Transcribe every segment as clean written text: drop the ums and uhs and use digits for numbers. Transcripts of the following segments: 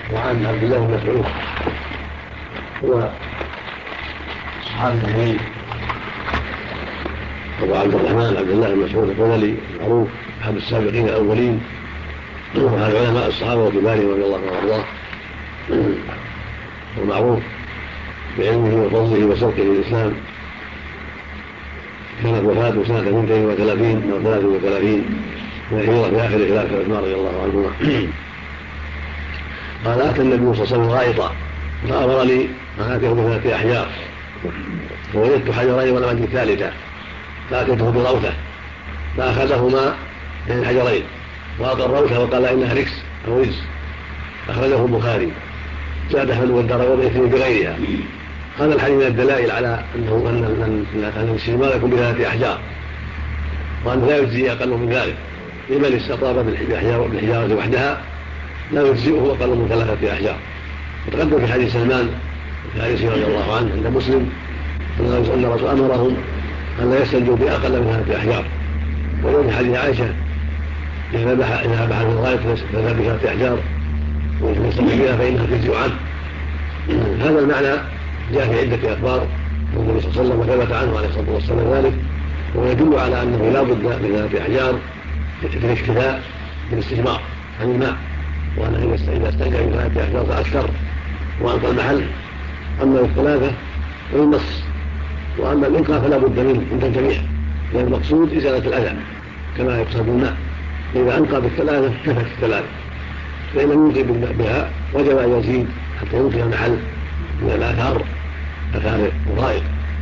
وعن عبد الله بن مسعود هو صحابي جليل أبو عبد الرحمن عبد الله بن مسعود البدري معروف أحد السابقين الأولين وعن علماء الصحابة وكبارهم رضي الله عنهم وأرضاه، ومعروف بعلمه وفضله وسبقه للإسلام. كانت وفاته سنة 32 أو 33 من الهجرة في آخر خلافة عثمان رضي الله عنهما. قال: أتى النبي صلى الله عليه وسلم غائطا فأمر لي أن آتيه ب3 أحجار، فوجدت حجرين ولم أجد ثالثا، فأتيته بروثة فأخذهما من الحجرين وأعطى الروثة وقال: إنها ركس أو رجس. أخرجه البخاري. زاد أحمد والدارقطني بغيرها. هذا الحديث من الدلائل على أن الاستجمار يكون ب3 أحجار، وأنه لا يجزي أقل من ذلك. لمن استطاب بالحجارة وحدها لا يجزئه أقل من 3 أحجار. وتقدم في حديث سلمان الفارسي رضي الله عنه عند مسلم أن الرسول أمرهم أن لا يستنجوا بأقل من 3 أحجار. ويوم حديث عائشة: إذا ذبح في الغاية فذهب ب3 أحجار وإن يستنجوا بها فإنها تجزئ عنه. هذا المعنى جاء في عدة أخبار النبي صلى الله عليه وسلم وثبت عنه عليه الصلاة والسلام ذلك، ويدل على أنه لا بد من 3 أحجار في الاكتفاء بالاستجمار عن الماء، وأنه إذا استنجى ب3 أحجار فأكثر وأنقى المحل. أما ال3 فالنص، وأما الإنقاء فلا بد منه عند الجميع، لأن المقصود إزالة الأذى كما يقصد الماء. إذا أنقى ب3 كفت 3، فإن لم ينقي بها وجب أن يزيد حتى ينقي المحل من الآثار الغائط.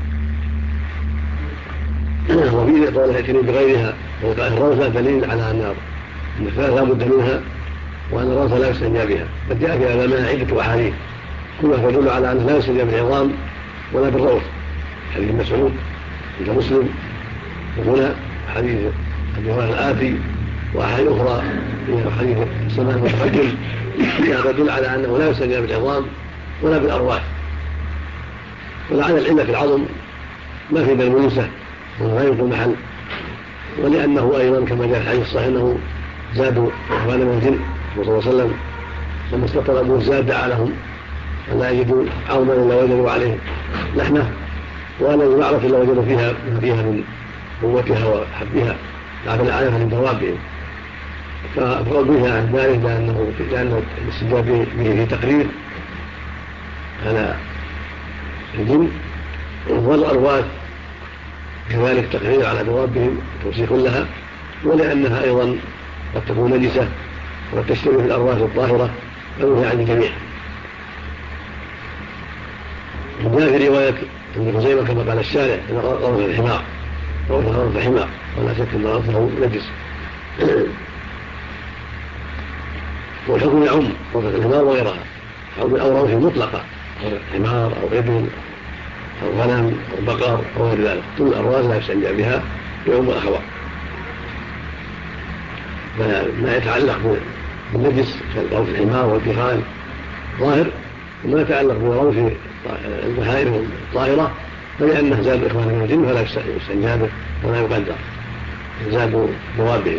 وفيه قول يأتيني بغيرها وقال الروثة دليل على أن الثلاث لا بد منها، وأن الروثة لا يستنجى بها. قد جاء في هذا المعنى عدة أحاديث كلها تدل على أنه لا يستنجى بالعظام ولا بالروث. حديث مسعود عند مسلم، وهنا حديث أبي هريرة الآتي، وأحاديث أخرى من حديث سلمان المتقدم تدل على أنه لا يستنجى بالعظام ولا بالأرواح. ولعل العلة في العظم ما في بالمنسة ولا ينقل المحل، ولأنه أيضا كما جاء في الحديث الصحيح أنه زادوا إخوان من الجن صلى الله عليه وسلم لما استطلبوا الزاد دعا لهم أن لا يجدوا عظما إلا وجدوا عليه لحمة، ولا يعرف إلا وجدوا فيها من قوتها وحبها لعبنا عليها من دوابهم. فقال بها عن ذلك لأن الاستجابة به في تقرير على الجن، والأرواث كذلك تقرير على دوابهم توسيخ لها، ولأنها أيضا قد تكون نجسة وقد تشتري في الأرواث الطاهرة فهي عن الجميع. وجاء في رواية ابن خزيمة كما قال الشارع: إن روث الحمار روث حمار، ولا شك أن روثه نجس. والحكم يعم روث الحمار وغيرها أو روث مطلقة، حمار أو إبل أو غنم أو بقر أو غير ذلك، كل الأرواث لا يستنجى بها يعم الأخبار. فما يتعلق بالنجس كروث الحمار والدخان ظاهر، وما يتعلق بروث البهائم الطاهرة فلأنه زاد إخوان من الجن فلا يستنجى به ولا يقدر، زادوا دوابهم.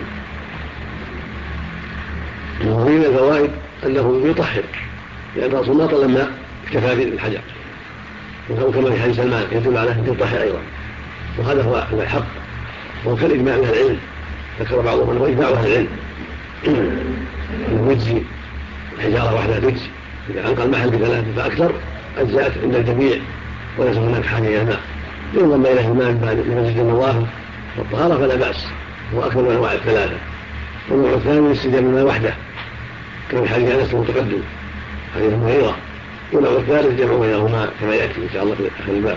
ومن الفوائد أنه يطهر، لأن الرسول ما طلب الماء اكتفى بالحجر، وكما في حديث سلمان يدل على أنه يطهر أيضا، وهذا هو الحق. وكالإجماع من العلم ذكر بعضهم أنه إجماع أهل العلم أنه يجزي الحجارة واحدة تجزي، إذا أنقى المحل ب3 فأكثر أجزاءت عند الجميع وليس هناك حاجة إلى الماء. ينضم إليه الماء من مزيد النظافة والطهارة فلا بأس، هو أكثر من أنواع ال3. والنوع الثاني استجاب الماء وحده كما في حديث أنس المتقدم حديث المغيرة. والنوع الثالث جمع بينهما كما يأتي إن شاء الله في آخر الباب.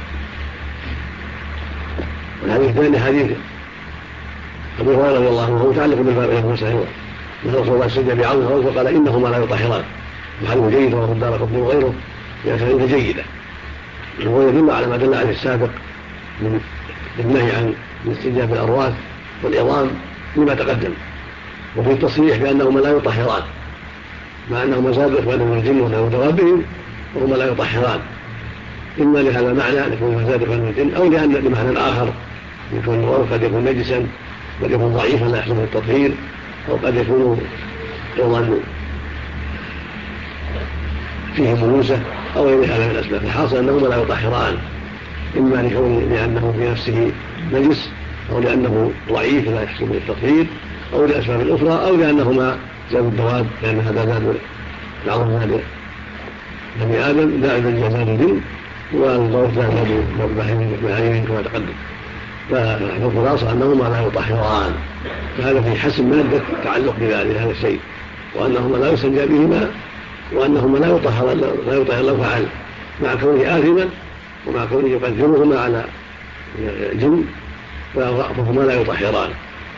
والحديث الثاني حديث أبي هريرة رضي الله عنه هو متعلق بالباب أيضا صحيح، أن رسول الله استنجى بعظم فقال: إنهما لا يطهران. وحديث جيد وهو الدارقطني وغيره بأسانيد جيدة، وهو يدل على ما دل عليه السابق من النهي عن الاستنجاء بالأرواث والعظام لما تقدم، وفي التصريح بأنهما لا يطهران، مع أنهما زادوا إخوان من الجن ودوابهم وهما لا يطهران، إما لهذا المعنى لكون زاد إخوان من الجن، أو لمعنى آخر يكون الروث قد يكون نجسا، قد يكون ضعيفا لا يحسن التطهير، أو قد يكون أيضا فيه ملوسة أو غير هذا من الأسباب. الحاصل أنهما لا يطهران، إما لأنه في نفسه نجس، أو لأنه ضعيف لا يحصل به التطهير، أو لأسباب أخرى، أو لأنهما زاد الدواب، لأن هذا زاد العظم زاد بني آدم، زاد الجن، والضوء زاد بهائم كما تقدم. فالخلاصة أنهما لا يطهران، فهذا في حسب مادة تعلق بذلك هذا الشيء، وأنهما لا يستنجى بهما، وأنهما لا يطهر لو فعل، مع كونه آثما ومع كونه يقدرهما على الجن، فهما لا يطهران.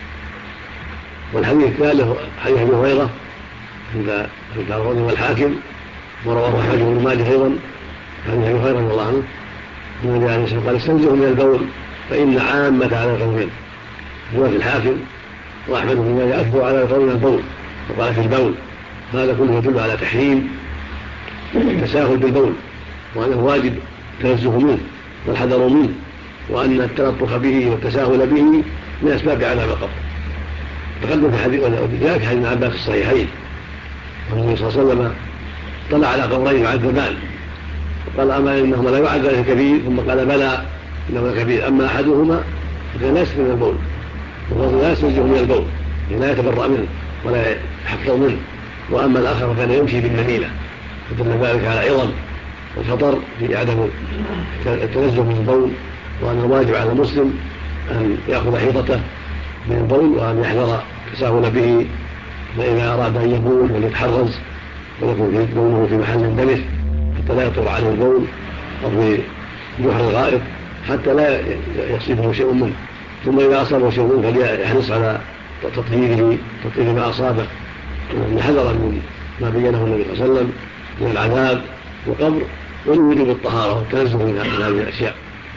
والحديث الثالث حديث أبي هريرة عند الدارقطني والحاكم، ورواه حاكم بن ماجه أيضا حديث أبي هريرة رضي الله عنه النبي عليه الصلاة والسلام قال: استنزهوا من البول فإن عامة على القوم. هو في الحاكم وأحمد بن ماجه أكبر على القوم البول، وقال في البول. هذا كله يدل على تحريم التساهل بالبول، وأنه واجب التنزه منه والحذر منه، وأن التلطف به والتساهل به من أسباب عذاب القبر. تقدم في حديث ذلك حديث ابن عباس الصحيحين، والنبي صلى الله عليه وسلم طلع على قبرين يعذبان، فقال: أما إنهما لا يعذبان الكبير، ثم قال: بلى إنهما كبير، أما أحدهما فكان لا يستنزه من البول، وهو لا يستنزه من البول، لا يتبرأ منه ولا يحفظ منه، وأما الآخر فكان يمشي بالنميمة، فدل ذلك على عظم والخطر في عدم التنزه من البول، وأن الواجب على المسلم أن يأخذ حيطته من البول، وأن يحذر التساهل به، فإذا أراد أن يبول وليتحرز ويكون بوله في محل دمث حتى لا يطر عليه البول، أو في جحر الغائط حتى لا يصيبه شيء منه، ثم إذا أصابه شيء منه فليحرص على تطهير ما أصابه، حذرا من ما بينه النبي صلى الله عليه وسلم من العذاب والقبر، ووجوب الطهارة والتنزه من هذه الأشياء.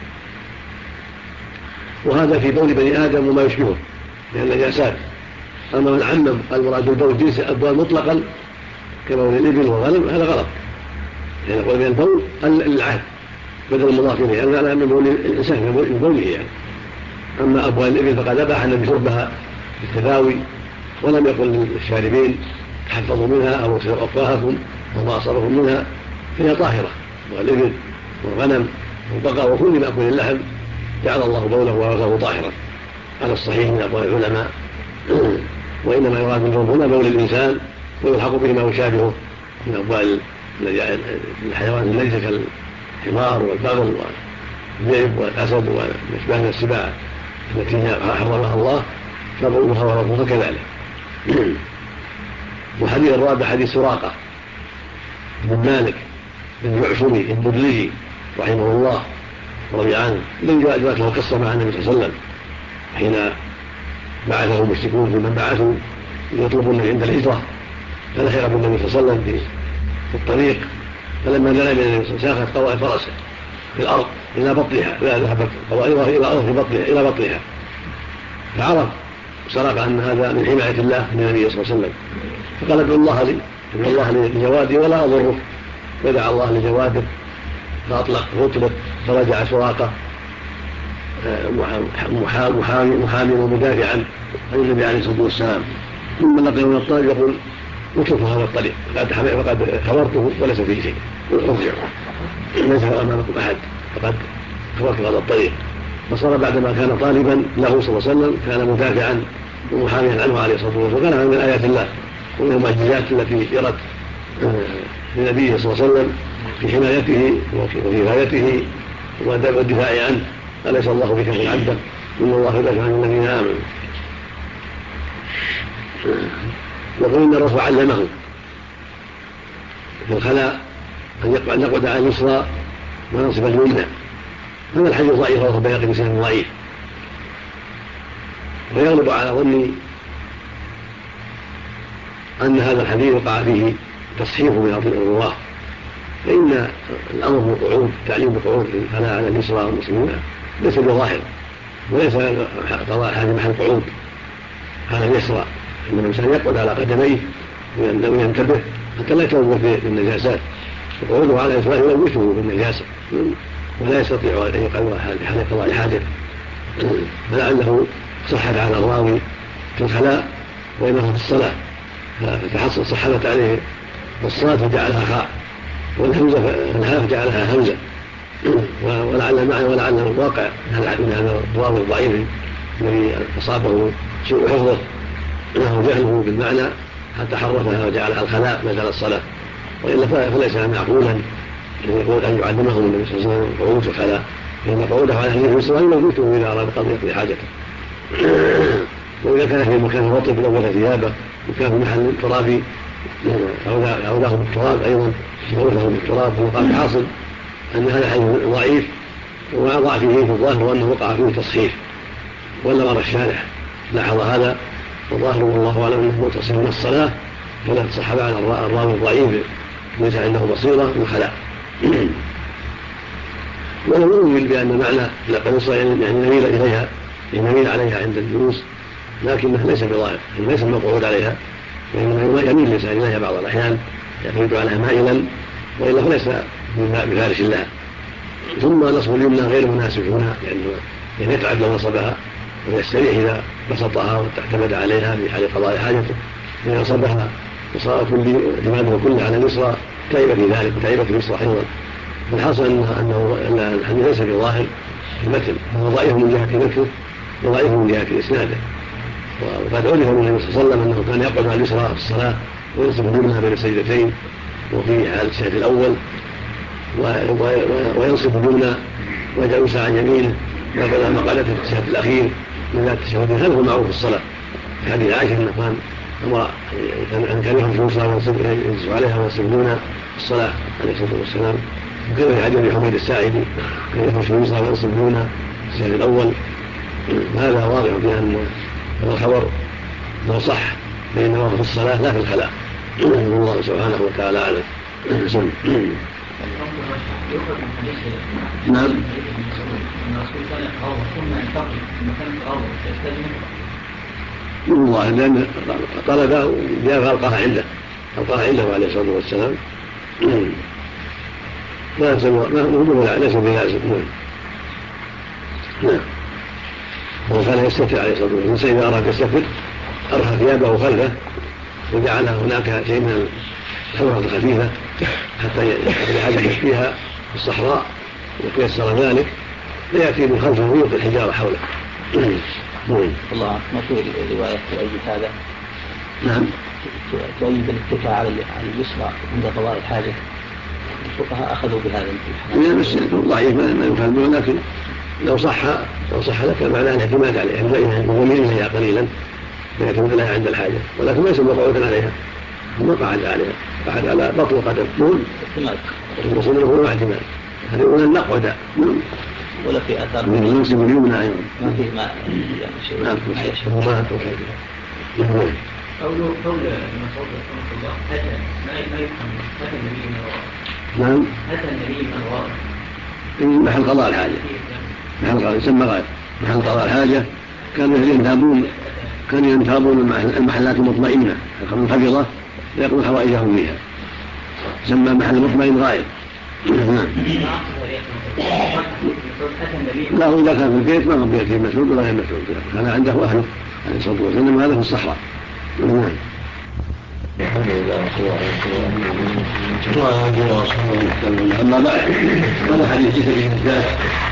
وهذا في بول بني آدم وما يشبهه من النجاسات. أما من عمم المراد بالبول جنس الأبوال مطلقا كبول الإبل والغنم، هذا غلط، يعني نقول من البول العهد بدل المضاف إليه، أنا من بول الإنسان من بوله يعني. أما أبوال الإبل فقد أباح النبي شربها بالتداوي، ولم يقل للشاربين تحفظوا منها أو اغسلوا أفواهكم وما أصابكم منها، فهي طاهرة. والإبل والغنم والبقر وكل مأكل اللحم جعل الله بوله وغسله طاهرا على الصحيح من أقوال العلماء. وإنما يراد بالبول هنا بول الإنسان، ويلحق به ما يشابهه من أبوال الحيوان النجسة كالحمار والبغل والذئب والأسد ومشبه من السباع التي حرمها الله، فبولها وربها كذلك. وحديث الرابع حديث سراقة بن مالك بن يعشمي البدري رحمه الله ورضي عنه، الذي جاءت له قصة مع النبي صلى الله عليه وسلم حين بعثه المشركون في من بعثوا يطلبون عند الهجرة، فلحق بالنبي صلى الله عليه وسلم في الطريق، فلما دنا من النبي صلى الله عليه وسلم ساقت قوائم فرسه في الأرض إلى بطنها، ذهبت قوائمها إلى أرض إلى بطنها، فعرف سرق أن هذا من حماية الله من النبي صلى الله عليه وسلم، فقال: ادعو الله لي لجوادي ولا أضرك. فدعا الله لجواده فأطلق فرجع سراقة محامي ومدافعا عن النبي عليه الصلاة والسلام. ثم لقيه من الطريق يقول: اتركوا هذا الطريق فقد خبرته وليس فيه شيء، ارجعوا ليس أمامكم أحد، فقد خبرت هذا الطريق. فصار بعدما كان طالبا له صلى الله عليه وسلم كان مدافعا ومحاميا عنه عليه الصلاة والسلام، وكان من آيات الله ومن المعجزات التي جرت للنبي صلى الله عليه وسلم في حمايته وفي غايته والدفاع عنه. أليس الله بكاف عبده؟ إن الله يدافع عن الذين آمنوا. يقول إن الرسول علمه في الخلاء أن يقعد على اليسرى ونصب اليمنى. هذا الحديث ضعيف وهو بياقي بسند ضعيف، ويغلب على ظني أن هذا الحديث وقع فيه تصحيح من الرواه، فإن الأمر بالقعود التعليم بالقعود في الخلاء على اليسرى والمسلمين ليس بظاهر، وليس قضاء هذه محل قعود على اليسرى، إن الإنسان يقعد على قدميه وينتبه حتى لا يتلوث بالنجاسات. وقعوده على اليسرى يلوثه بالنجاسة ولا يستطيع أن يقعد حال قضاء حاجة، فلعله صحت على الراوي في الخلاء وإنه في الصلاة فتحصل صحبت عليه الصلاة فجعلها خاء والهمزة الهاء جعلها همزة، ولعل المعنى ولعل الواقع من هذا الراوي الضعيف الذي أصابه سوء حفظه وجهله بالمعنى حتى حرفها وجعلها الخلاء بدل الصلاة، وإلا فليس معقولا يقول أن يعلمهم النبي صلى الله عليه وسلم قعود الخلاء، لأن قعوده على أهل الإسلام يموته إذا أراد قضية حاجته. وإذا كان في مكان رطب لوث ثيابه، وكان في محل ترابي أو له بالتراب أيضا لوثه بالتراب، ووقع في حاصل أن هذا حديث ضعيف، وضع فيه في الظاهر وأنه وقع فيه تصحيح، ولا مر الشارح لاحظ هذا، والظاهر والله أعلم أنه متصل من الصلاة، فلا تصح على الراوي الضعيف ليس عنده بصيرة وخلاء. ولم يؤمن بأن معنى القنصة يعني نميل إليها، يميل عليها عند الجلوس، لكنه ليس بظاهر، ليس مقعود عليها، وإنما يميل الإنسان إليها بعض الأحيان يقعد عليها مائلا، وإلا فليس بفارش لها. ثم نصب اليمنى غير مناسب هنا، لأنه يتعب لو نصبها، ويستريح إذا بسطها واعتمد عليها في حال قضاء حاجته. إذا نصبها وصار كل اعتماده كله على اليسرى تعب في ذلك، وتعب في اليسرى أيضا. فالحاصل أن الحديث ليس بظاهر المتن، هو ضعيف من جهة نفسه وضعيف من جهة إسناده. وقد عرف من النبي صلى الله عليه وسلم أنه كان يقعد على اليسرى في الصلاة وينصب اليمنى بين السجدتين وفي حال الشهد الأول، وينصب اليمنى ويجعل عن يمينه ويقعد مقعدته في الشهد الأخير من ذات التشهد. هذا هو معروف في الصلاة، في حديث عائشة أنه كان يخرج من الصلاة وينصب عليها وينصب اليمنى في الصلاة عليه الصلاة والسلام. وكان في حديث حميد الساعدي كان يخرج من الصلاة وينصب اليمنى في الشهد الأول. هذا واضح بأن الخبر لو صح فإنه في الصلاة لا في الخلاء، والله سبحانه وتعالى أعلم. نعم. والله لأن طلبه جاء فألقاها عنده عليه الصلاة والسلام، ليس بلازم. نعم. وكان يستتر عليه الصلاة والسلام، الإنسان إذا أراد يستتر أرخى ثيابه خلفه وجعل هناك شيء من الحمرة الخفيفة حتى يأخذ حاجة فيها في الصحراء وتيسر ذلك، فيأتي من خلفه ويلقي الحجارة حوله. الله ما في رواية تؤيد هذا؟ نعم. تؤيد الاتكاء على اليسرى عند قضاء الحاجة، الفقهاء أخذوا بهذا الحديث. بس ضعيف ما يفعل به، لكن لو صح لك معناه الاعتماد عليها، يميل إليها قليلا ويعتمد عليها عند الحاجة، ولكن ليس مقعودا عليها، ما قعد عليها، قعد على بطن قدم المصير هو اعتماد. هذا يقول أن نقعد ولا في أثار ننصب اليمنى أيضا ما فيه ما شيء ما يشهد قول المسعود رحمه الله أتى ما يفهم أتى النبي من وراء. نعم. أتى النبي من وراء في محل قضاء الحاجة، محل قضاء يسمى غائب، محل قضاء الحاجة. كانوا ينتابون المحلات المطمئنة الحفظة ليقضوا حوائجهم فيها، يسمى محل مطمئن غائب. لا هو إذا كان في البيت ما هو بيت مسعود ولا غير مسعود، كان عنده أهله عليه الصلاة والسلام، هذا في الصحراء. نعم. أما بعد هذا حديث عيسى بن الزاد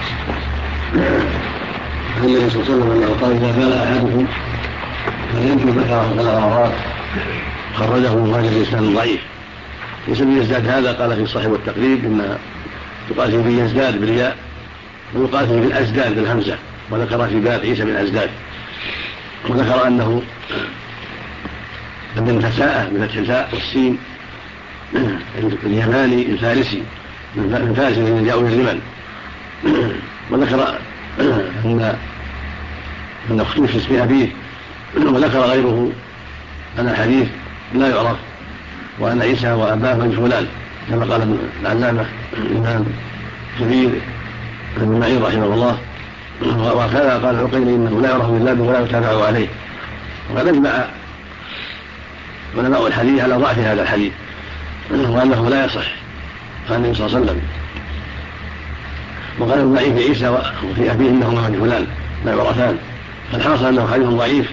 عن النبي صلى الله عليه وسلم أنه قال إذا بال أحدكم فليمشي ذكره 3 مرات، خرجه ابن ماجه بإسناد ضعيف. عيسى بن الزاد هذا قال في الصحيح والتقريب إن يقال فيه بن يزداد بالياء ويقال فيه بالأزداد بالهمزة، وذكر في باب عيسى بن أزداد، وذكر أنه من فساءة من التاء والسين اليماني الفارسي من فارس الذين جاءوا من اليمن، وذكر أن اختلف اسم أبيه، وذكر غيره أن الحديث لا يعرف، وأن عيسى وأباه مجهولان كما قال العلامة الإمام كبير ابن معين رحمه الله، وكذا قال العقيلي إنه لا يعرف بالله ولا يتابع عليه. وقد أجمع علماء الحديث على ضعف هذا الحديث وأنه لا يصح عن النبي صلى الله عليه وسلم، وقال الضعيف في عيسى وفي أبيه إنهما مجهولان لا يعرفان، فالحاصل أنه حديث ضعيف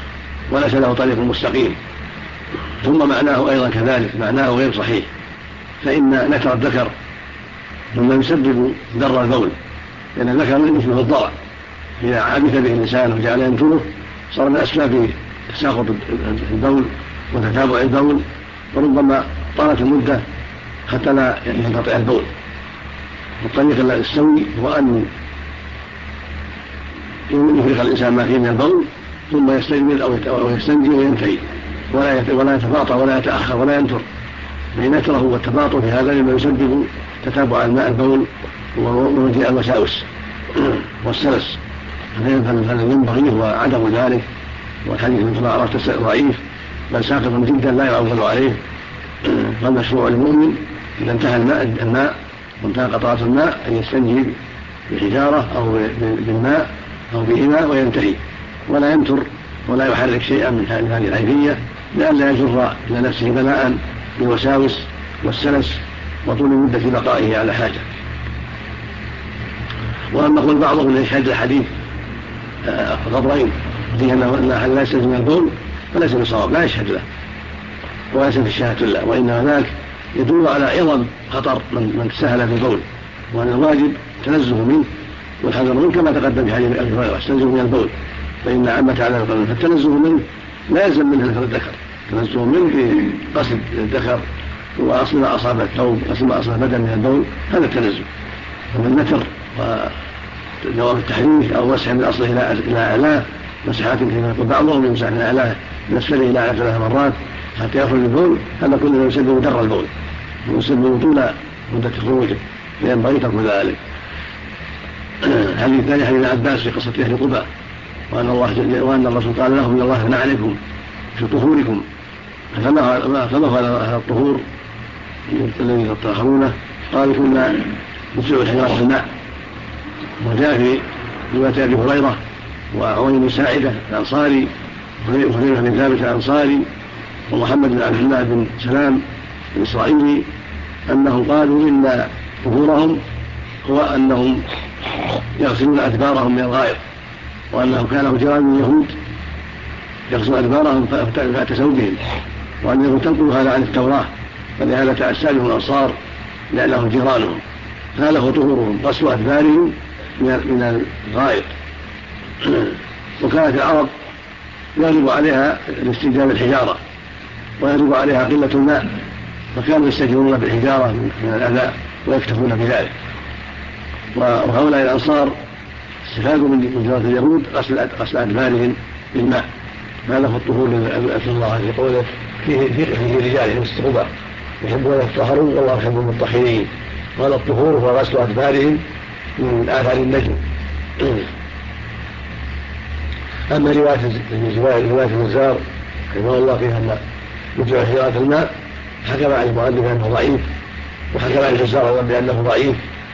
وليس له طريق مستقيم. ثم معناه أيضا كذلك، معناه غير صحيح، فإن نتر الذكر مما يسبب ضر البول، لأن الذكر يشبه الضرع، إذا عبث به الإنسان وجعل ينتره صار من أسباب تساقط البول وتتابع البول، وربما طالت المدة حتى لا ينقطع البول. والطريق السوي هو أن يفرغ الإنسان ما فيه من البول ثم يستجمل أو يستنجي وينتهي، ولا يتباطأ ولا يتأخر ولا ينتر، فإن نتره والتباطؤ في هذا مما يسبب تتابع الماء البول ومجيء الوساوس والسلس، فالذي ينبغي هو عدم ذلك. والحديث مثل ما عرفت ضعيف بل ساقط جدا لا يعول عليه. فالمشروع للمؤمن إذا انتهى الماء وانتهى قطرات الماء أن يستنجي بحجارة أو بالماء أو بإناء وينتهي، ولا ينتر ولا يحرك شيئا من هذه الحيثية لئلا يجر إلى نفسه بلاء بالوساوس والسلس وطول مدة بقائه على حاجة. وأما قول بعضهم يشهد الحديث قبرين فيه أن لا يستجمع من البول فليس بصواب، لا يشهد له وليس في الشهادة له، وإنما ذاك يدل على عظم خطر من تساهل في البول، وأن الواجب تنزه منه والحذر منه كما تقدم في حديث أبي هريرة استنزه من البول فإن عامة على القلب، فالتنزه منه لا يلزم منه ذكر الذكر، التنزه منه في قصد الذكر وأصل ما أصاب الثوب وأصل ما أصاب البدن من البول هذا التنزه. فمن نكر ونواب التحريف أو مسح من أصله إلى أعلاه مسحات كما يقول بعضهم يمسح من أعلاه من أسفله إلى أعلاه 3 مرات حتى يخرج البول، هذا كله يسبب در البول ويسبب طول مدة خروجه، فينبغي ترك ذلك. الحديث الثاني حديث عباس في قصة أهل قباء وأن الرسول قال لهم إن الله يمنع عليكم في طهوركم، فما قال هذا الطهور الذي تطهرونه؟ قالوا كنا نسلع الحجارة في الماء. وجاء في رواية أبي هريرة وعوين بن ساعدة الأنصاري وخليفة بن ثابت الأنصاري ومحمد بن عبد الله بن سلام الإسرائيلي أنهم قالوا إن طهورهم هو أنهم يغسلون أدبارهم من الغائط، وأنهم كانوا جيران من اليهود يغسلون أدبارهم فأتسوا بهم، وأنهم تنقلوا هذا عن التوراة، فلهذا تأسى بهم الأنصار لأنهم جيرانهم. هذا هو طهورهم غسل أدبارهم من الغائط. وكانت العرب يغلب عليها الاستنجاء بالحجارة ويغلب عليها قلة الماء، فكانوا يستجيرون بالحجارة من الأذى ويكتفون بذلك. وهؤلاء الأنصار استفادوا من جرة اليهود غسل أدبارهم بالماء. هذا هو الطهور أسأل الله في قوله فيه رجال يستغبى يحبون يطهرون والله يحب المطهرين، وهذا الطهور هو غسل أدبارهم من آثار النجم. أما رواية النزار رحمه الله فيها أن يجرى حجارة الماء حكم عن المؤلف أنه ضعيف، وحكم عن النزار بأنه ضعيف،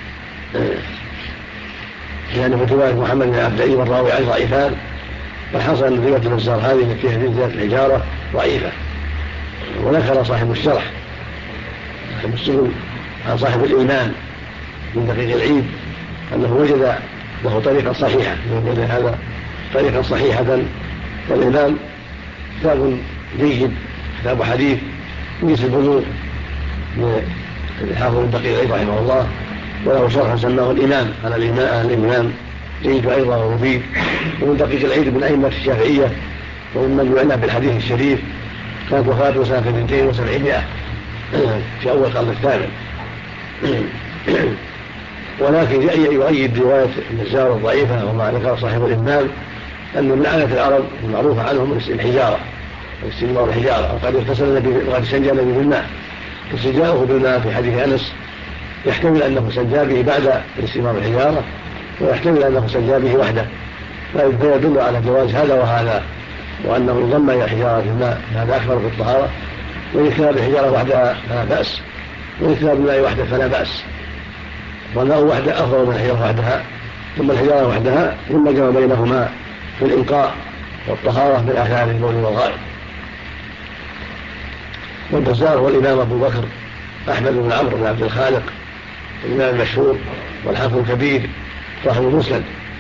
لأنه رواية محمد بن عبد الله والراوي عن ضعيفان، فالحصل أن رواية النزار هذه فيها في زيادة الحجارة ضعيفة. وذكر صاحب الشرح صاحب السبل عن صاحب الإيمان من دقيق العيد أنه وجد له طريقة صحيحة، وجد هذا طريقة صحيحة. والإمام كتاب جيد، كتاب حديث يجلس البلوغ للحافظ من دقيق العيد رحمه الله، وله شرح سماه الإمام على الإمام جيد أيضا ومفيد. ومن دقيق العيد من أئمة الشافعية ومن يعنى بالحديث الشريف، كانت وفاته سنة 270 في أول القرن الثامن. ولكن يؤيد رواية النزار الضعيفة وما ذكر صاحب الإمام أن من عادة العرب المعروف عنهم الحجارة واستجمار الحجارة، وقد استنجى النبي بالماء، فاستنجاؤه بالماء في حديث أنس يحتمل أنه استنجى به بعد استجمار الحجارة، ويحتمل أنه استنجى به وحده، فيدل على جواز هذا وهذا، وأنه ضم إلى حجارة الماء هذا أكبر في الطهارة، وإكثار الحجارة وحدها فلا بأس، وإكثار الماء وحده فلا بأس، والماء وحده أفضل من الحجارة وحدها ثم الحجارة وحدها، ثم جمع بينهما في الإنقاء والطهارة من آثار البول والغائط. والبزار هو الإمام أبو بكر أحمد بن عمرو بن عبد الخالق الإمام المشهور والحافظ الكبير صاحب المسند.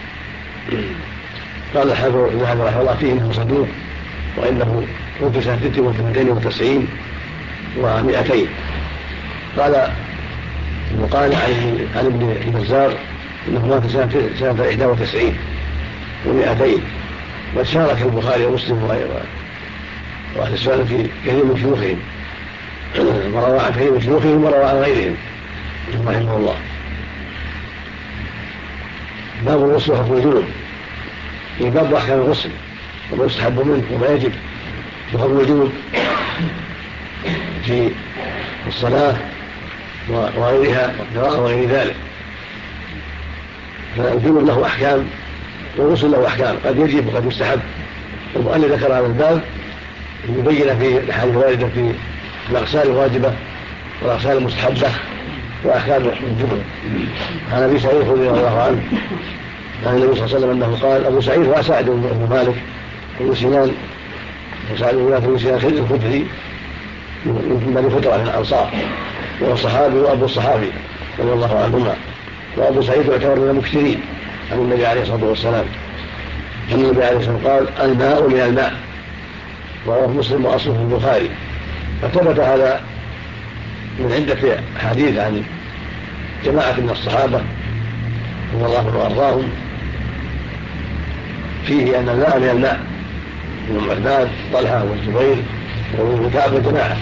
قال الحافظ الذهبي رحمه الله فيه انه صدوق، وانه توفي سنة 92 و200 و200، قال المقال عن ابن البزار انه مات سنة 91 و200، وشارك البخاري ومسلم واهل السنة في كثير من شيوخهم، وروى عن كثير من شيوخهم وروى عن غيرهم رحمه الله. باب الغسل وحكم الجنوب، في باب احكام الغسل وما يستحب منه وما يجب، وحكم الجنوب في الصلاة وغيرها والقراءة وغير ذلك. فالجنوب له أحكام والغسل له أحكام، قد يجب وقد يستحب. المؤلف ذكر هذا الباب يبين في الأحاديث الواردة في الأغسال الواجبة والأغسال المستحبة وأحكام الجنوب. عن أبي سعيد رضي الله عنه عن النبي صلى الله عليه وسلم أنه قال: أبو سعيد هو سعد بن مالك بن سنان، وسعد بن مالك بن سنان الخدري من بني فترة من الأنصار، وهو الصحابي وأبو الصحابي رضي الله عنهما. وأبو سعيد يعتبر من المكثرين عن النبي عليه الصلاة والسلام، أن النبي عليه الصلاة والسلام قال: الماء من الماء، ورواه مسلم وأصله في البخاري. فثبت هذا من عدة حديث عن جماعة من الصحابة رضي الله عنهم وأرضاهم فيه أن الماء من الماء، من عباد طلحة والزبير وابن كعب وجماعة.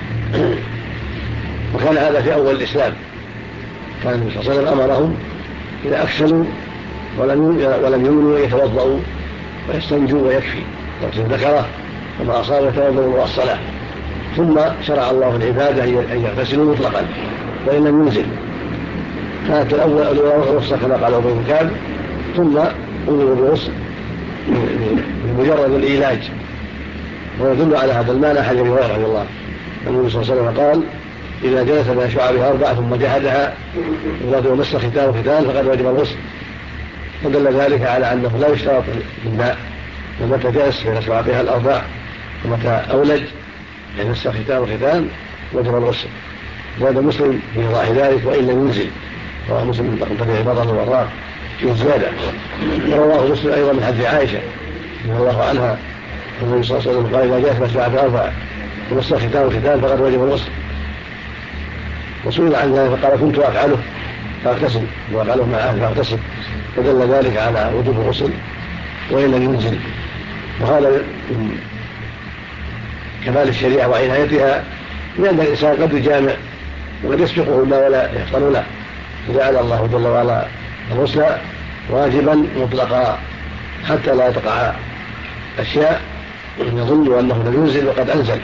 وكان هذا في أول الإسلام، كان النبي صلى الله عليه وسلم أمرهم إذا أكسلوا ولم يمنوا يتوضأوا ويستنجوا ويكفي يغسل ذكره وما أصاب يتوضأوا الصلاة. ثم شرع الله العبادة أن يغتسلوا مطلقا وإن لم ينزل. كانت الأول رخصة كما قال ابن كعب، ثم أمروا بالغسل بمجرد العلاج. ويدل على هذا المعنى حديث أبي هريرة رضي الله عنه النبي صلى الله عليه وسلم قال: إذا جلس بين شعابها 4 ثم جحدها ولا مس ختان فقد وجب الغسل. ودل ذلك على أنه لا يشترط الماء، ومتى جلس بين شعابها 4 ومتى أولج يعني مس ختان وجب الغسل. وهذا مسلم في إيضاح ذلك وإن لم ينزل، رواه مسلم من طريق بطن والراء في الزيادة. ورواه مسلم أيضا من حديث عائشة رضي الله عنها النبي صلى الله عليه وسلم قال: إذا جلس بين شعابها 4 ومس ختان فقد وجب الغسل. وسئل عن ذلك فقال: كنت أفعله فاغتسل، وأفعله مع أهل فاغتسل. فدل ذلك على وجوب الغسل وإن لم ينزل. وهذا من كمال الشريعة وعنايتها، لأن الإنسان قد يجامع وقد يسبقه الماء ولا يفطن له، فجعل الله جل وعلا الغسل واجبا مطلقا حتى لا تقع أشياء يظن أنه لم ينزل وقد أنزل.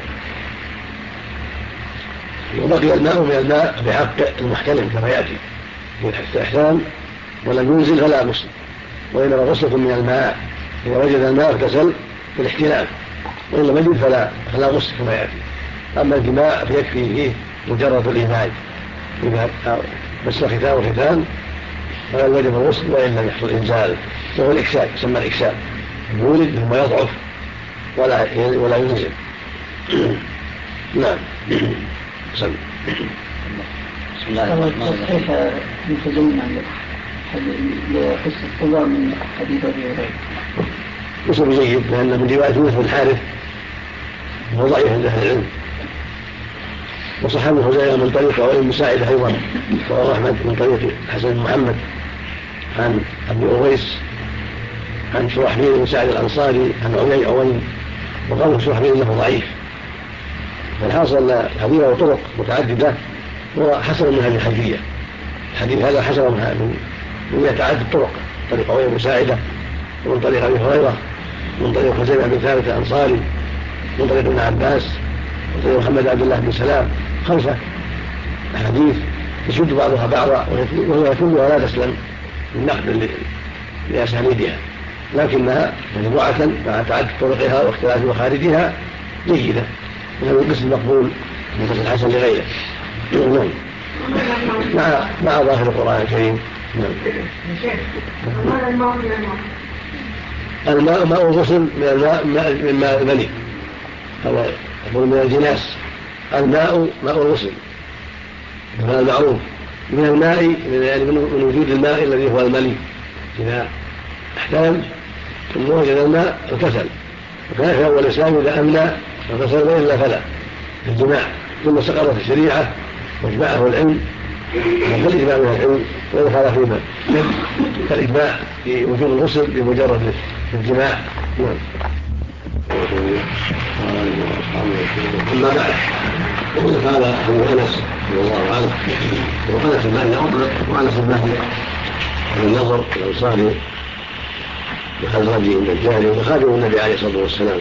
وبقي الماء من الماء بحق المحتلم كما يأتي في الاحتلام، ولم ينزل فلا غسل، وإنما غسل من الماء. إذا وجد الماء اغتسل في الاحتلام، وإن لم يجد فلا غسل كما يأتي. أما الجماع فيكفي فيه مجرد الإيمان، إذا مس ختان فلا وجب الغسل وإن لم يحصل إنزال، وهو الإكسال، يسمى الإكسال، يولد ثم يضعف ولا ينزل. نعم. بسم الله الرحمن الرحيم. كيف نتجنب لقصة الطلاق من حديث أبي هريرة؟ قصة جيد، لأن من رواية يوسف بن الحارث هو ضعيف عند أهل العلم، وصحابه خزيمة من طريق وابن مساعدة أيضا، ورواه أحمد من طريق حسن بن محمد عن أبي أويس عن شرحبيل بن سعد الأنصاري عن عوين، وقال شرحبيل إنه ضعيف. فالحاصل أن الحديث له طرق متعددة وحسن من هذه الحديث. الحديث هذا حسن من يتعدد طرق، طريق عوين بن مساعدة، ومن طريق أبي هريرة، من طريق خزيمة بن ثابت الأنصاري، من طريق ابن عباس، من طريق محمد عبد الله بن سلام. 5 أحاديث تشد بعضها بعضا، وهي كلها لا تسلم من نقد لأسانيدها، لكنها مجموعة مع تعدد طرقها واختلاف مخارجها جيدة، وهذا القسم مقبول من قسم الحسن لغيره. مع ظاهر القرآن الكريم. الماء ماء الغسل من الماء المني، هذا يقول من الجناس. الماء ماء الغسل، هذا المعروف. من الماء يعني من وجود الماء الذي هو المني، إذا احتلم ثم وجد الماء اغتسل. وكان في أول الإسلام إذا أمنى اغتسل، وإلا فلا الجماع. ثم سقطت الشريعة واجمعه العلم فالإجماع من العلم ويدخل فيما كالإجماع في وجوب الغسل بمجرد الجماع. نعم. أما بعد قال أبو أنس رضي الله عنه وأنس المالي أطلق وأنس المالي النظر الأنصاري الخزرجي النجاري وخادم النبي عليه الصلاة والسلام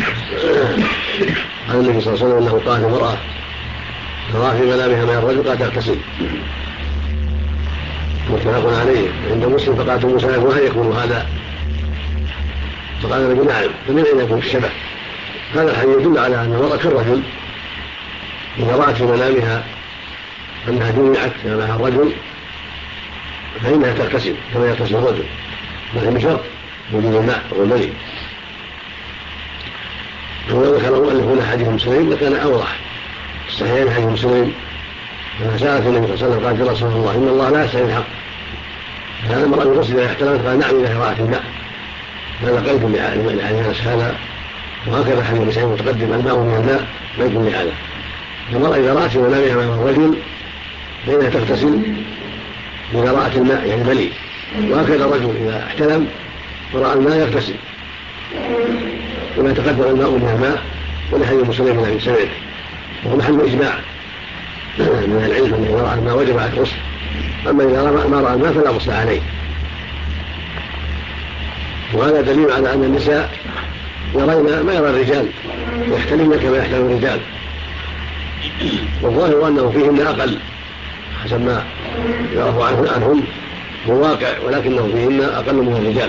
عن النبي صلى الله عليه وسلم أنه قال لامرأة ترى في منامها من الرجل قد تغتسل متفق عليه عند مسلم فقالت موسى وهل يكون هذا؟ فقال النبي نعم فمن أين يكون الشبه؟ هذا الحديث يدل على أن المرأة كالرجل إذا رأت في منامها أنها جمعت معها الرجل فإنها تغتسل كما يغتسل الرجل لكن بشرط وجود الماء والمني. ولو ذكر المؤلف هنا حديث مسلم لكان أوضح الصحيحين حديث مسلم لما سألت النبي صلى الله عليه وسلم قال يا رسول الله إن الله لا يستحي الحق هذا المرأة الغسل إذا احتلمت قال نعم إذا رأت الماء هذا قيد لحديث هذا وهكذا حديث مسلم متقدم الماء من الماء قيد لهذا. المرأة إذا رأت في منامها من الرجل فإنها تغتسل إذا رأت الماء يعني ملي وهكذا الرجل إذا احتلم ورأى الماء يغتسل وما تقدم الماء من الماء ولحديث مسلم من أبي سعيد وهو محل إجماع من العلم أن إذا رأى الماء وجب على الغسل أما إذا ما رأى الماء فلا غسل عليه. وهذا دليل على أن النساء يرين ما يرى الرجال يحتلمن كما يحتلم الرجال والظاهر أنه فيهن أقل حسب ما يعرف عنهم مواقع ولكنه فيهن أقل من الرجال.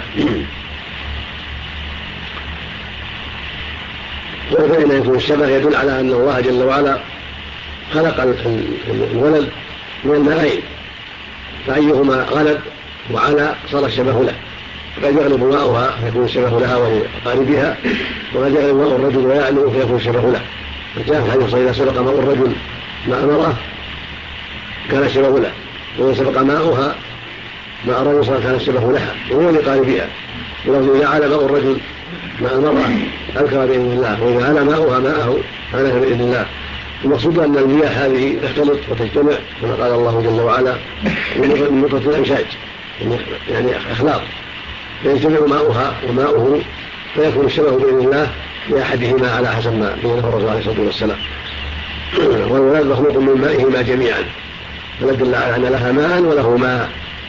وفإن يكون الشبه يدل على أن الله جل وعلا خلق الولد من الماءين فأيهما غلب وعلى صار الشبه له فقد يغلب ماؤها فيكون الشبه لها ولقاربها وقد يغلب ماء الرجل ويعلو فيكون الشبه له. فجاء في الحديث إذا سبق ماء الرجل مع المرأة كان الشبه له وإذا سبق ماؤها مع الرجل كان الشبه لها وهو لقاربها ولو إذا علا ماء الرجل مع المرأة أذكر بإذن الله وإذا علا ماؤها ماءه فعلها بإذن الله. المقصود أن المياه هذه تختلط وتجتمع كما قال الله جل وعلا من نقطة الأمشاج يعني أخلاط فيجتمع ماؤها وماؤه فيكون الشبه بإذن الله لأحدهما على حسب ما بينه الرسول عليه الصلاة والسلام. والولد مخلوق من مائهما جميعا فدل على أن لها ماء وله ماء.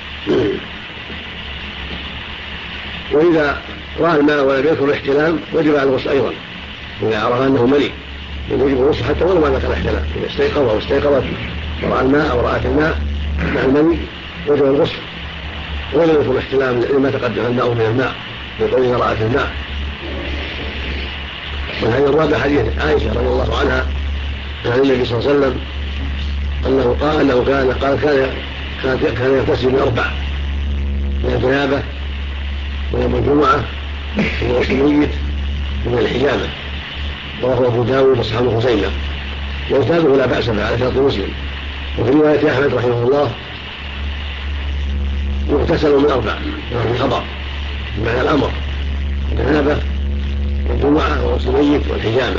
وإذا رأى الماء ولم يكن الاحتلام وجب على الغسل أيضا إذا عرف أنه ملي يجب الغسل حتى ولو ما ذكر الاحتلام إذا استيقظ أو استيقظت ورأى الماء أو رأت الماء مع المني وجب الغسل ولم يكن الاحتلام لما تقدم الماء من الماء يقول إذا رأت الماء. والحديث الرابع حديث عائشة رضي الله عنها عن النبي صلى الله عليه وسلم أنه قال كان يغتسل من 4 من الجنابة ويوم الجمعة وغسل الميت ومن الحجامة وهو أبو داود وأصحاب خزيمة وإسناده لا بأس به على شرط مسلم. وفي رواية أحمد رحمه الله يغتسل من 4 في خبر بمعنى الأمر الجنابة والجمعة وغسل الميت والحجامة.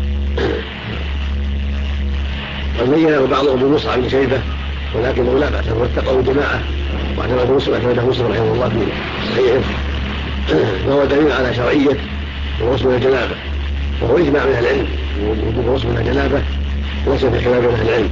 وبينه بعضهم بمصعب بن شيبة ولكنه لا بأس واتقوا جماعة واعتمده مسلم رحمه الله في صحيحه فهو دليل على شرعية الغسل من الجنابة وهو إجماع من العلم وجود الغسل من الجنابة ليس في خلاف من العلم.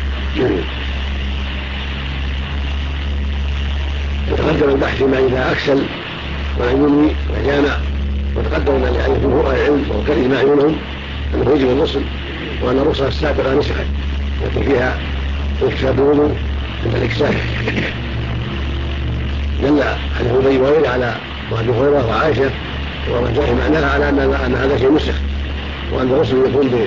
وتقدم البحث فيما إذا أكسل وينوي وجامع وتقدم أن يعني جمهور العلم وكالإجماع منهم أنه يجب الغسل وأن الرخصة السابقة نسخت التي فيها اكتساب الوضوء عند الإكسال دل حديث أبي وغيره على وأبي هريرة وعائشة ومن جاء معناها على أن هذا شيء نسخ وأن الغسل يكون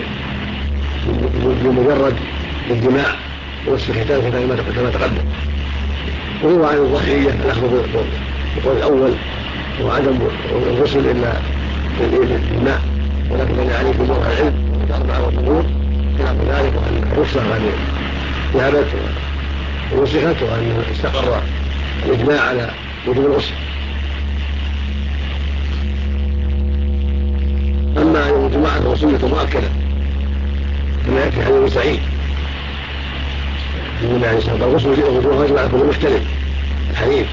بمجرد الجماع ونسخ الختان كما تقدم. وهو عن الظاهرية الأخذ بالقول الأول وعدم الغسل إلا بالماء ولكن الذي عليه جمهور العلم والأربعة والجمهور خلاف ذلك وأن الرخصة هذه ذهبت ونسخت وأن استقر الإجماع على وجوب الغسل. أما يوم الجمعة فهو سنة مؤكدة كما يأتي حديث سعيد النبي عليه الصلاة والسلام الغسل واجب على كل محتلم الحديث.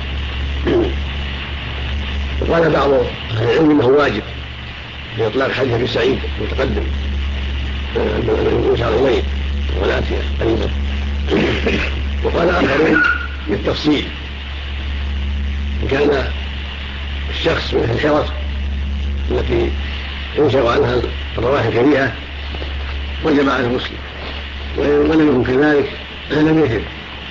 وقال بعض أهل العلم أنه واجب في إطلاق حديث أبي سعيد المتقدم أنه يشعر إليه والآتي قريبا. وقال آخرون بالتفصيل إن كان الشخص من الحرف التي ينشأ عنها الروائح الكريهة وجب على المسلم، ولم يكن كذلك لم يجب.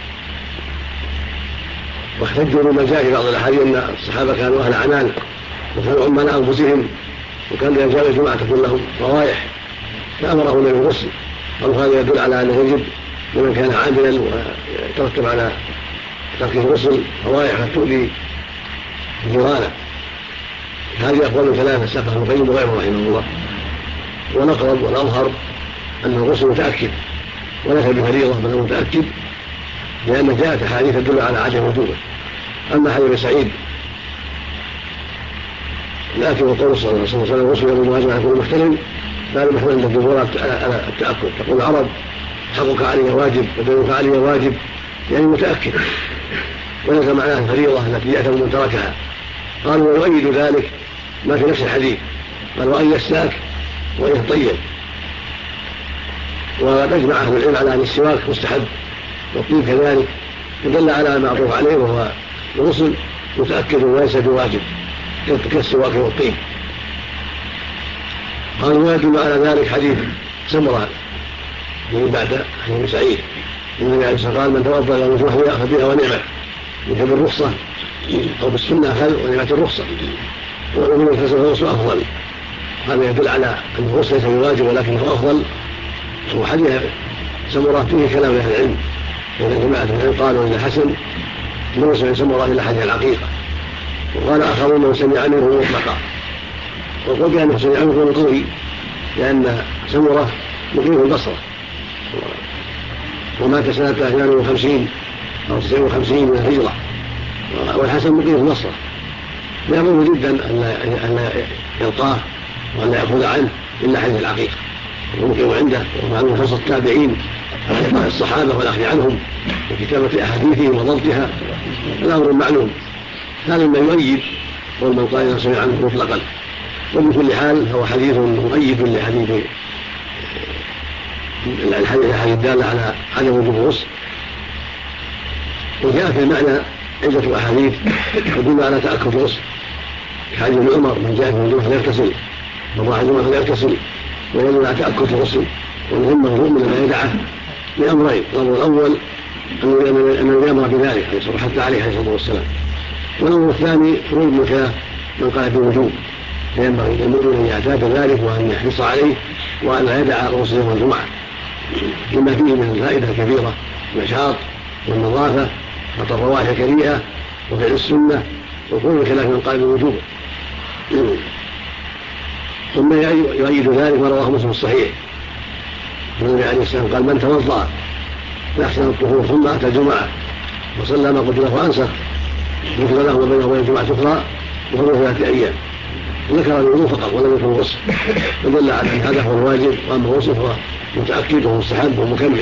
واحتجوا بما جاء في بعض الأحاديث أن الصحابة كانوا أهل عنان وكانوا عمال أنفسهم وكان رجال الجماعة تكون لهم روائح فأمره النبي بالغسل. وهذا يدل على أنه يجب لمن كان عاملا وترتب على ترك الغسل روائح قد تؤذي جيرانه. هذه أقوال ثلاثة ساقها ابن القيم وغيره رحمه الله. ونقرب والأظهر أن الغسل متأكد وليس بفريضة بل متأكد، لأن جاءت أحاديث تدل على عدم وجوبه. أما حديث سعيد الآتي وقول صلى الله عليه وسلم الغسل يجب واجب على كل محتلم، قال محمد أن الجمهور التأكد. تقول العرب حقك علي واجب ودينك علي واجب، يعني متأكد وليس معناها الفريضة التي يأثم من تركها. قالوا ويؤيد ذلك ما في نفس الحديث، قال وأن يستاك وأن يطيب. وقد أجمع أهل العلم على أن السواك مستحب والطيب كذلك، ودل على المعروف عليه وهو الغسل متأكد وليس بواجب كالسواك والطيب. قالوا ويدل على ذلك حديث سمرة من بعد حديث سعيد النبي عليه الصلاة والسلام قال من توضأ إلى وجوه فبها ونعمة، يجب بالرخصة أو بالسنة خير ونعمة الرخصة، ومن الغسل الغسل أفضل. هذا يدل على أن الغسل ليس بواجب ولكنه أفضل. وحديث سمرة فيه كلام أهل العلم، وإن جماعة العلم قالوا إن حسن لم يسمع سمرة إلا حديث العقيقة، وقال آخرون من سمع عنه مطلقا. وقل بأنه سمع عنه قول قوي، لأن سمرة مقيم البصرة ومات سنة 52 أو 59 من الهجرة، والحسن مقيم البصرة، يأمر جدا أن لا يلقاه وأن لا يأخذ عنه إلا حديث العقيقة ومقيم عنده. ومعلوم خاصة التابعين على الصحابة والأخذ عنهم وكتابة أحاديثهم وضبطها الأمر معلوم. هذا ما يؤيد ومن قال إنه سمع عنه مطلقا. وبكل حال هو حديث مؤيد لحديث الحديث الدالة على عدم وجوب الغسل. وجاء في المعنى عدة أحاديث تدل على تأكد الغسل، كحديث ابن عمر من جاء في الوضوء فليغتسل ومن راح الجمعة فليغتسل، ويدل على تأكد الغسل. والمهم المؤمن ما يدعه بأمرين: الأمر الأول أنه يأمر بذلك حتى عليه الصلاة والسلام، والأمر الثاني خروج من خلاف من قال بالوجوب، فينبغي للمؤمن أن يعتاد ذلك وأن يحرص عليه وأن لا يدع الغسل يوم الجمعة، لما فيه من الفائدة الكبيرة: النشاط والنظافة وطرد الروائح الكريهة وفعل السنة وكل خلاف من قال بالوجوب. ثم يؤيد ذلك ما رواه مسلم الصحيح النبي عليه السلام قال: من توضأ فأحسن الطهور ثم أتى الجمعة وصلى ما قلت له وأنسخ ذكر له وبينه وبين الجمعة أخرى وهو 3 أيام. ذكر الوضوء فقط ولم يذكر الغسل، فدل على أن هذا هو الواجب، وأما الغسل فهو متأكد ومستحب ومكمل.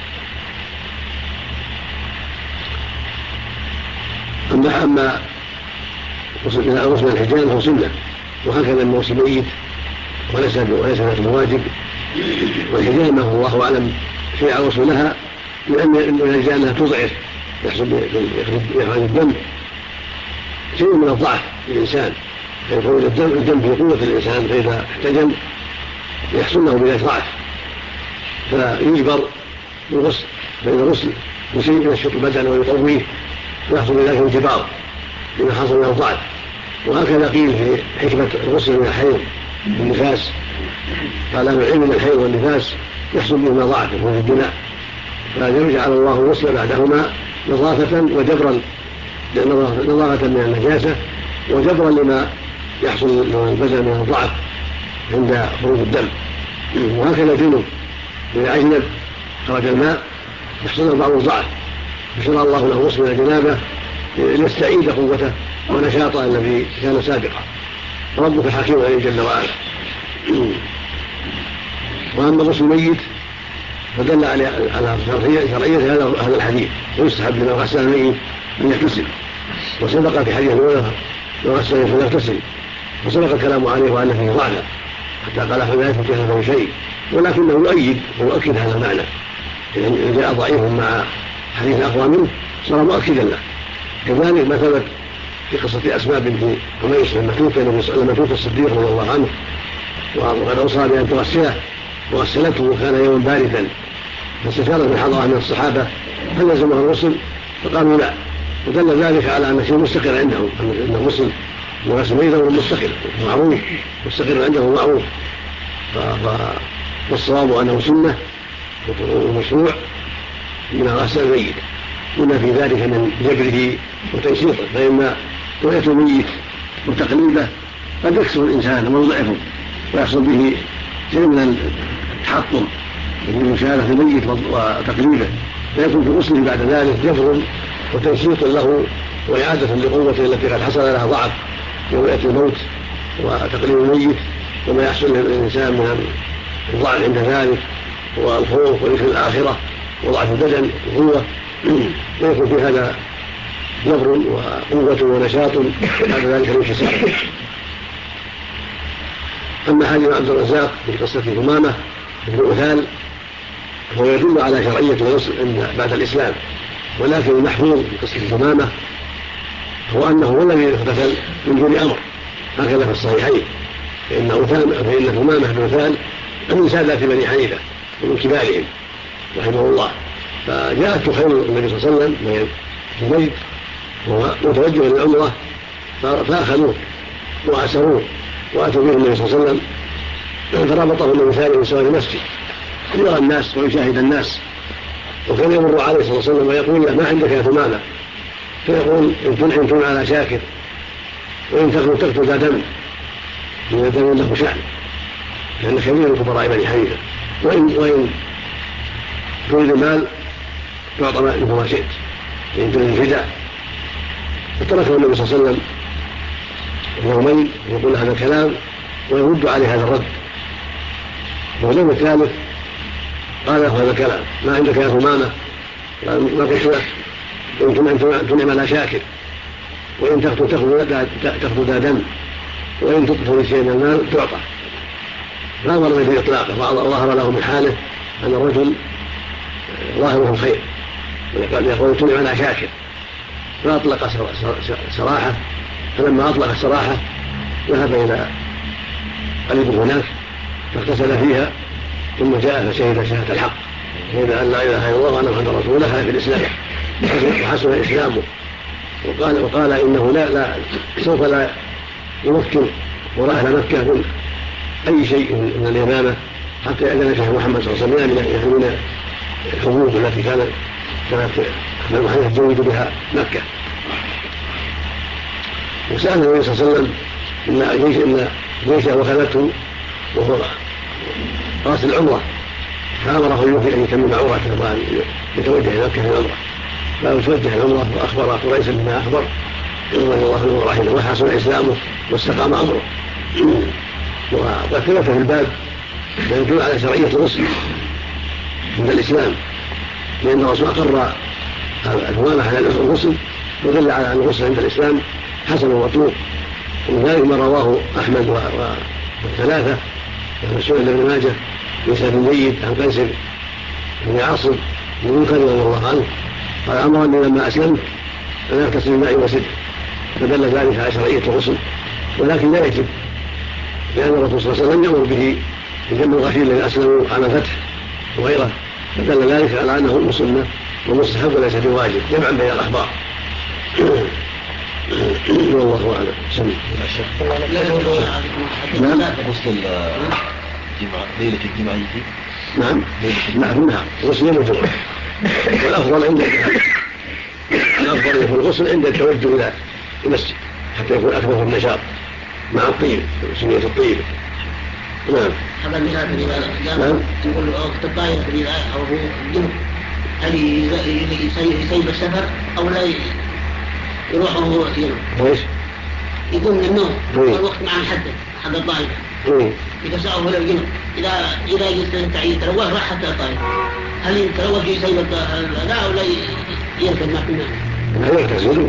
أما الغسل من الحجامة فهو سنة، وهكذا الموت ميت وليس بواجب. والحجامة والله أعلم شيء الغسل لها، لأن الحجامة تضعف، يحصل بإخراج الدم شيء من الضعف للإنسان، فيخرج الدم في قوة الإنسان، فإذا احتجم يحصل له بذلك ضعف فيجبر بالغسل، فإن الغسل يشيء ينشط البدن ويقويه ويحصل بذلك انجبار لما حصل من الضعف. وهكذا قيل في حكمة الغسل من الحيض والنفاس، قال أهل العلم ان الحيض والنفاس يحصل بهما ضعف وهو الدماء، فيجعل الله الغسل بعدهما نظافة وجبرا، نظافة من النجاسة وجبرا لما يحصل البدن من الضعف عند خروج الدم. وهكذا الجنوب إذا أجنب خرج الماء يحصل له بعض الضعف، فشرع الله له الغسل من الجنابة ليستعيد قوته ونشاطه الذي كان سابقا. ربك حكيم عليه جل وعلا. وأما غسل الميت فدل على شرعية هذا الحديث، ويستحب لمن غسل الميت أن يغتسل. وسبق في حديث من غسل فليغتسل، وسبق الكلام عليه وأن فيه ضعفا حتى قال فلا يثبت له شيء، ولكنه يؤيد ويؤكد هذا المعنى. إذا جاء ضعيف مع حديث أقوى منه صار مؤكدا له. كذلك ما ثبت في قصة أسماء بنت عميس لما توفي الصديق رضي الله عنه وقد أوصى بأن تغسله وغسلته وكان يوم باردا، فاستشارت من حضرها من الصحابة هل لزمها الغسل؟ فقالوا لا، ودل ذلك على أن شيء مستقر عندهم، أن الغسل وغسل ميت أمر مستقر معروف، مستقر عندهم معروف، والصواب أنه سنة ومشروع من غسل الميت، وما في ذلك من جبره وتنشيطه، فإن رؤية الميت وتقليده قد يكسر الإنسان ويضعفه ويحصل به شيء من التحطم من مشاهدة الميت وتقليده، فيكون في غسله بعد ذلك جبر وتنشيط له وإعادة لقوته التي قد حصل لها ضعف في رؤية الموت وتقليد الميت، وما يحصل للإنسان من الضعف عند ذلك والخوف وذكر الآخرة وضعف البدن وقوة، ويكون في هذا جبر وقوة ونشاط بعد ذلك الانكسار. أما حديث عبد الرزاق في قصة ثمامة بن أثال فهو يدل على شرعية الغسل بعد الإسلام، ولكن المحفوظ في قصة ثمامة هو أنه هو الذي اغتسل من دون أمر، هكذا في الصحيحين، فإن ثمامة بن أثال من سادة بني حنيفة ومن كبارهم رحمه الله، فجاءت تخيل النبي صلى الله عليه وسلم من الميت وهو متوجه للعمرة فأخذوه وأسروه وأتوا به النبي صلى الله عليه وسلم، فربطه النبي ثاني من سوار المسجد يرى الناس ويشاهد الناس، وكان يمر عليه صلى الله عليه وسلم ويقول له ما عندك يا ثمامة؟ فيقول إن تنعم تنعم على شاكر، وإن تقتل ذا دم من الدم له شأن، لأن كبير من كبراء بني حنيفة، وإن تريد المال تعطى ما شئت، وإن تريد الفداء. فتركه النبي صلى الله عليه وسلم يومين يقول هذا الكلام ويرد عليه هذا الرد، واليوم الثالث قال له هذا الكلام ما عندك يا ثمامة؟ ما قلت له إن تنعم على شاكر، وإن تأخذ ذا دم، وإن تطفل شيء من المال تعطى. لا ضرر في إطلاقه، وظهر له من حاله أن الرجل ظاهره الخير، يقول تنعم على شاكر، فأطلق سراحة. فلما أطلق السراحة ذهب إلى قريب هناك فاغتسل فيها، ثم جاء فشهد شهادة الحق، شهد أن لا إله إلا الله وأن محمدا رسول الله في الإسلام، وحسن إسلامه، وقال إنه لا سوف لا يمكن وراء أهل مكة من أي شيء من اليمامة حتى يأذن فيها محمد صلى الله عليه وسلم، يعني من الحبوب التي كانت أهل محمد يتزوج بها مكة. وسأل النبي صلى الله عليه وسلم إن جيشه وخذته وهو راس العمرة، فأمره أن يتمم عمرته وأن يتوجه إلى مكة في العمرة، فأتوجه العمرة وأخبر قريشا بما أخبر رضي الله عنه ورحمه، وحسن إسلامه واستقام أمره. وقد ثبت في الباب ما يدل على شرعية الغسل عند الإسلام، لأن الرسول أقر الثمامة على الغسل، ودل على أن الغسل عند الإسلام حسن ومطلوب. ومن ذلك ما رواه أحمد والثلاثة وابن سنن ابن ماجه بإسناد جيد عن قيس بن عاصم بن منكر رضي الله عنه قال أمرني لما أسلمت أن أغتسل بماء وسدر، فدل ذلك على شرعية الغسل، ولكن لا يجب، لأن الرسول صلى الله عليه وسلم يأمر به في جمع الغفير الذين أسلموا عام الفتح وغيره، فدل ذلك على أنه سنة ومستحب وليس بواجب، جمعا بين الأخبار. والله أعلم. نعم. غسل الجمعة ليلة الجمعة يجي؟ نعم. نعم. غسل يوم الجمعة، والأفضل يكون الغسل عند التوجه إلى المسجد حتى يكون أكثر في النشاط مع الطيب، سمية الطيب. نعم. هذا المثال إذا نقول وقت الطائرة إذا أو هو الجنوب هل يسيب السفر أو لا يروح وهو ينام؟ ليش؟ يقوم من النوم والوقت معه محدد حق الطائرة. إذا سأله ولا يجنب إذا يستطيع يتلوه راح حتى الطائرة، هل يتلوه في سيبة لا أو لا يركب ما كنا؟ لا يغتسل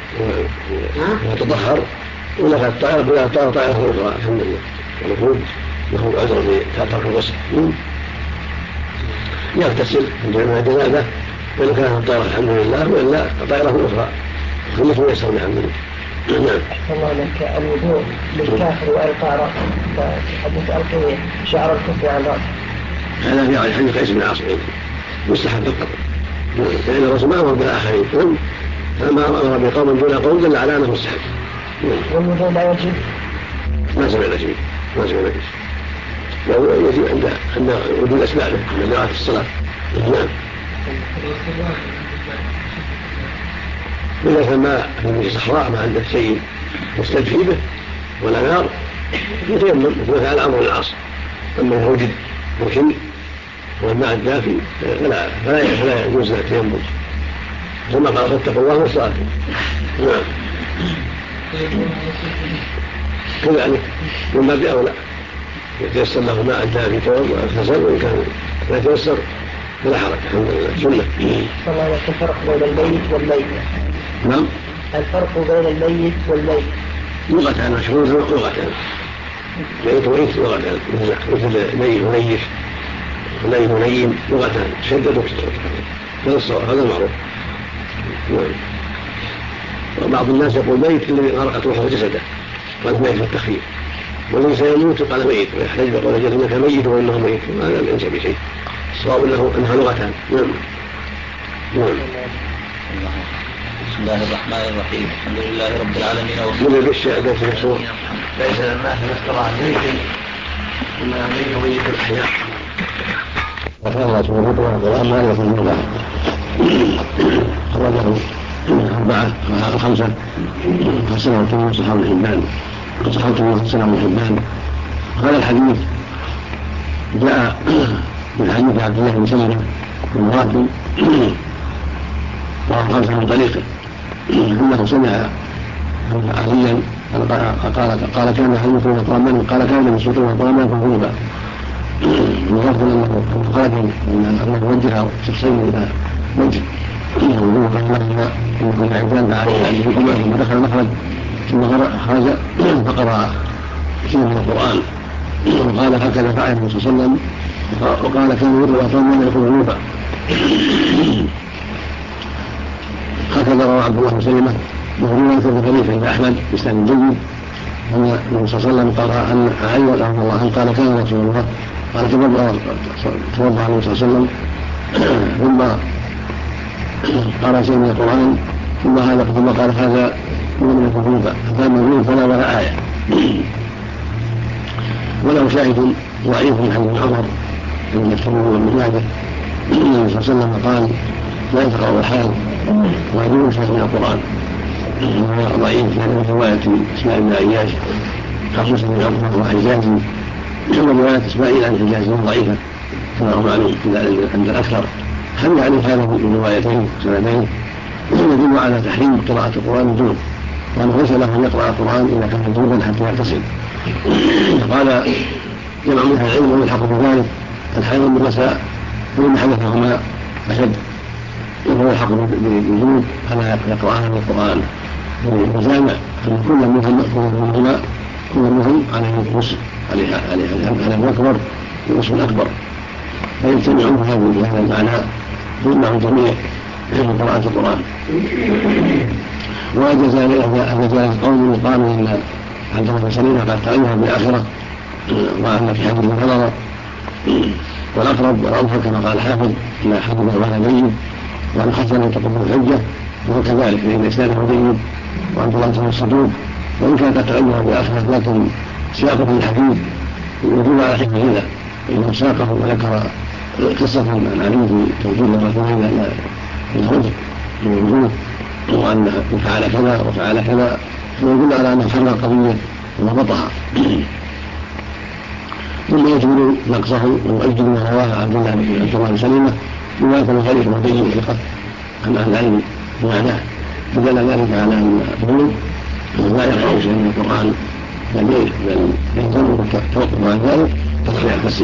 ويتطهر ولا في الطائرة ولا طائرة أخرى الحمد لله. المفروض له عذر في ترك الغسل، يغتسل من الجنابة وإن كانت الطائرة الحمد لله، وإلا طائرة أخرى كله يسر الحمد لله. نعم. الله لك الوضوء للكافر وإلقاء رأسه، فحديث ألقي شعر الكفر عن رأسه هذا في حديث قيس بن عاصم مستحب فقط، لأن الرسول ما أمر بالآخرين، فما أمر بقوم دون قوم دل على أنه مستحب. والوضوء لا يجب؟ ما سمعنا شيء، يجب عند وجود أسبابه عند مراعاة الصلاة. نعم. إذا كان ما في صحراء ما عنده شيء مستدفي به ولا نار يتيمم مثل فعل عمرو بن العاص. أما إذا وجد مكن والماء الدافي فلا يجوز له التيمم، ثم قال فاتقوا الله واستغفروا. نعم. كذلك من باب أولى يتيسر له ماء دافي توضأ واغتسل، وإن كان لا يتيسر فلا حرج، الحمد لله سنة. صلى الله عليه وسلم الفرق بين الميت والميت. نعم. الفرق بين الميت والميت لغتان مشهور لغتان، ميت وميت لغتان، مثل ميت ونيف ونيف ونيم لغتان شدد وكسر، هذا المعروف. نعم. وبعض الناس يقول ميت الذي غرقت روحه جسده، قال ميت بالتخفيف، والذي سيموت قال ميت، ويحتج بقول جل انك ميت وانه ميت، وهذا ليس بشيء، الصواب انها لغتان. نعم. نعم. بسم الله الرحمن الرحيم، الحمد لله رب العالمين. من بالشيء بيت المشهور ليس الناس نذكر عن ميت انما ميت وميت الاحياء، وكان الله سبحانه وتعالى القران ما يكون له خرجه 4 أو 5 حسنه صحابه الحبان وصحابه حسنه ابن حبان. هذا الحديث جاء من حديث عبد الله بن سمرة بن رافع وهو 5 من طريقه انه سمع عليا قال كان يحدثون طعاما، قال كان يسوقون طعاما فغلبا، وغفل انه خرج انه وجه شخصين الى وجه وقال لهما انكم عبدان فعليه ان يكما، ثم دخل المخرج ثم خرج فقرا شيء من القران وقال هكذا فعل النبي صلى الله عليه وسلم، وقال كان يروى طعاما يكون غلوبا. هكذا روى عبد الله بن سلمة مغروما في الخليفة عند أحمد بإسناد جيد أن النبي صلى الله عليه وسلم قال أن علي رضي الله عنه قال كان رسول الله قال توضأ النبي صلى الله عليه وسلم ثم قرأ شيء من القرآن ثم قال هذا من الغلوبة، فكان مغلوب فلا ولا آية. وله شاهد ضعيف من حديث عمر من الترمذي وابن ماجه النبي صلى الله عليه وسلم قال لا يتقرأ الحال ويجوز شيء من القرآن، وهو ضعيف لأنه رواية اسماعيل بن عياش خصوصا من عمر وحجازي، ورواية اسماعيل عن حجازي ضعيفة كما هو معلوم عند الأكثر. هل يعرف هذا من روايتين سندين يدل على تحريم قراءة القرآن الجنوب، وأنه ليس له أن يقرأ القرآن إذا كان جنوبا حتى يغتسل. قال جمع من أهل العلم ويلحق بذلك الحيض والنساء وإن حدثهما أشد، وهو يلحق بالجنوب فلا يقرأها من القرآن، وجامع أن كل منهم عليه الغسل عليه الأكبر والغسل الأكبر، فيجتمعون في هذا المعنى يمنع الجميع من قراءة القرآن. وأجاز قوم قالوا إن عبد الله بن سلمة قد تعينها بالآخرة، وأن في حديث نظر، والأقرب والأظهر كما قال الحافظ إن حديث هذا جيد وأن حسن تقوم الحجة، وهو كذلك لأن إسناده جيد وعبد الله بن الصدوق، وإن كان قد تعينها بالآخرة لكن سياقه في الحديث يدل على حكمة، إنه ساقه وذكر قصة عن علي في توجيه الرسول إلى الخروج من الوجوه، وأن فعل كذا وفعل كذا، ويدل على أنه حرر القضية وضبطها. ثم يجمل نقصه ويؤجل ما رواه عبد الله بن سلمة رواية الخليفة وبين ثقة عن أهل العلم بمعناه، فدل ذلك على أن الذنوب لا يقرأ شيئا من القرآن بل يلزم التوقف عن ذلك حتى يغتسل.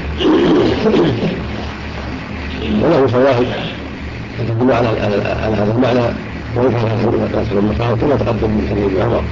وله شواهد تدل على هذا المعنى ويفعل غسل المصاحب كما تقدم من حديث ابن عمر.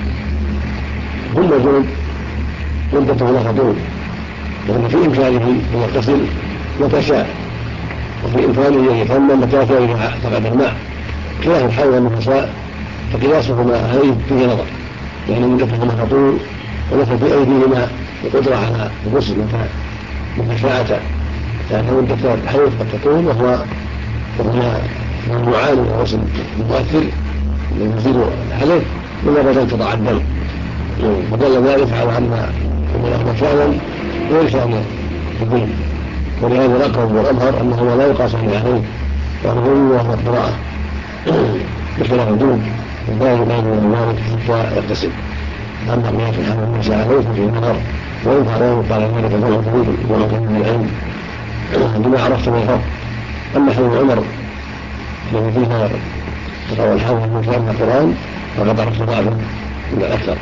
ثم الجنب مدته لا تطول، لأن في إمكانه أن يغتسل متى شاء، وفي إمكانه أن يتيمم متى شاء إذا فقد الماء. خلاف الحيض والنفساء فقياسهما عليه فيه نظر، لأن مدتهما تطول وليس في أيديهما القدرة على الغسل متى شاءتا، لأن مدة الحيض قد تطول وهو يعاني من الغسل المؤثر الذي يزيد عليه من بدل تضع الدم، فدل ذلك على أن له شأنا غير شأن الدين. ولهذا الأقرب والأظهر أنه لا يقاس عليه، وأنه وهو القراءة بخلاف الجنوب البالغ لا يجوز ذلك حتى يغتسل. أما قياس الحمل المساء عليه ففيه نظر، وإن فعله قال ذلك فهو طويل وهو من العلم بما عرفت من الفرق. أما حديث عمر الذي فيه تقوى الحافظ من كلام القرآن فقد عرفت ضعفا من الأكثر،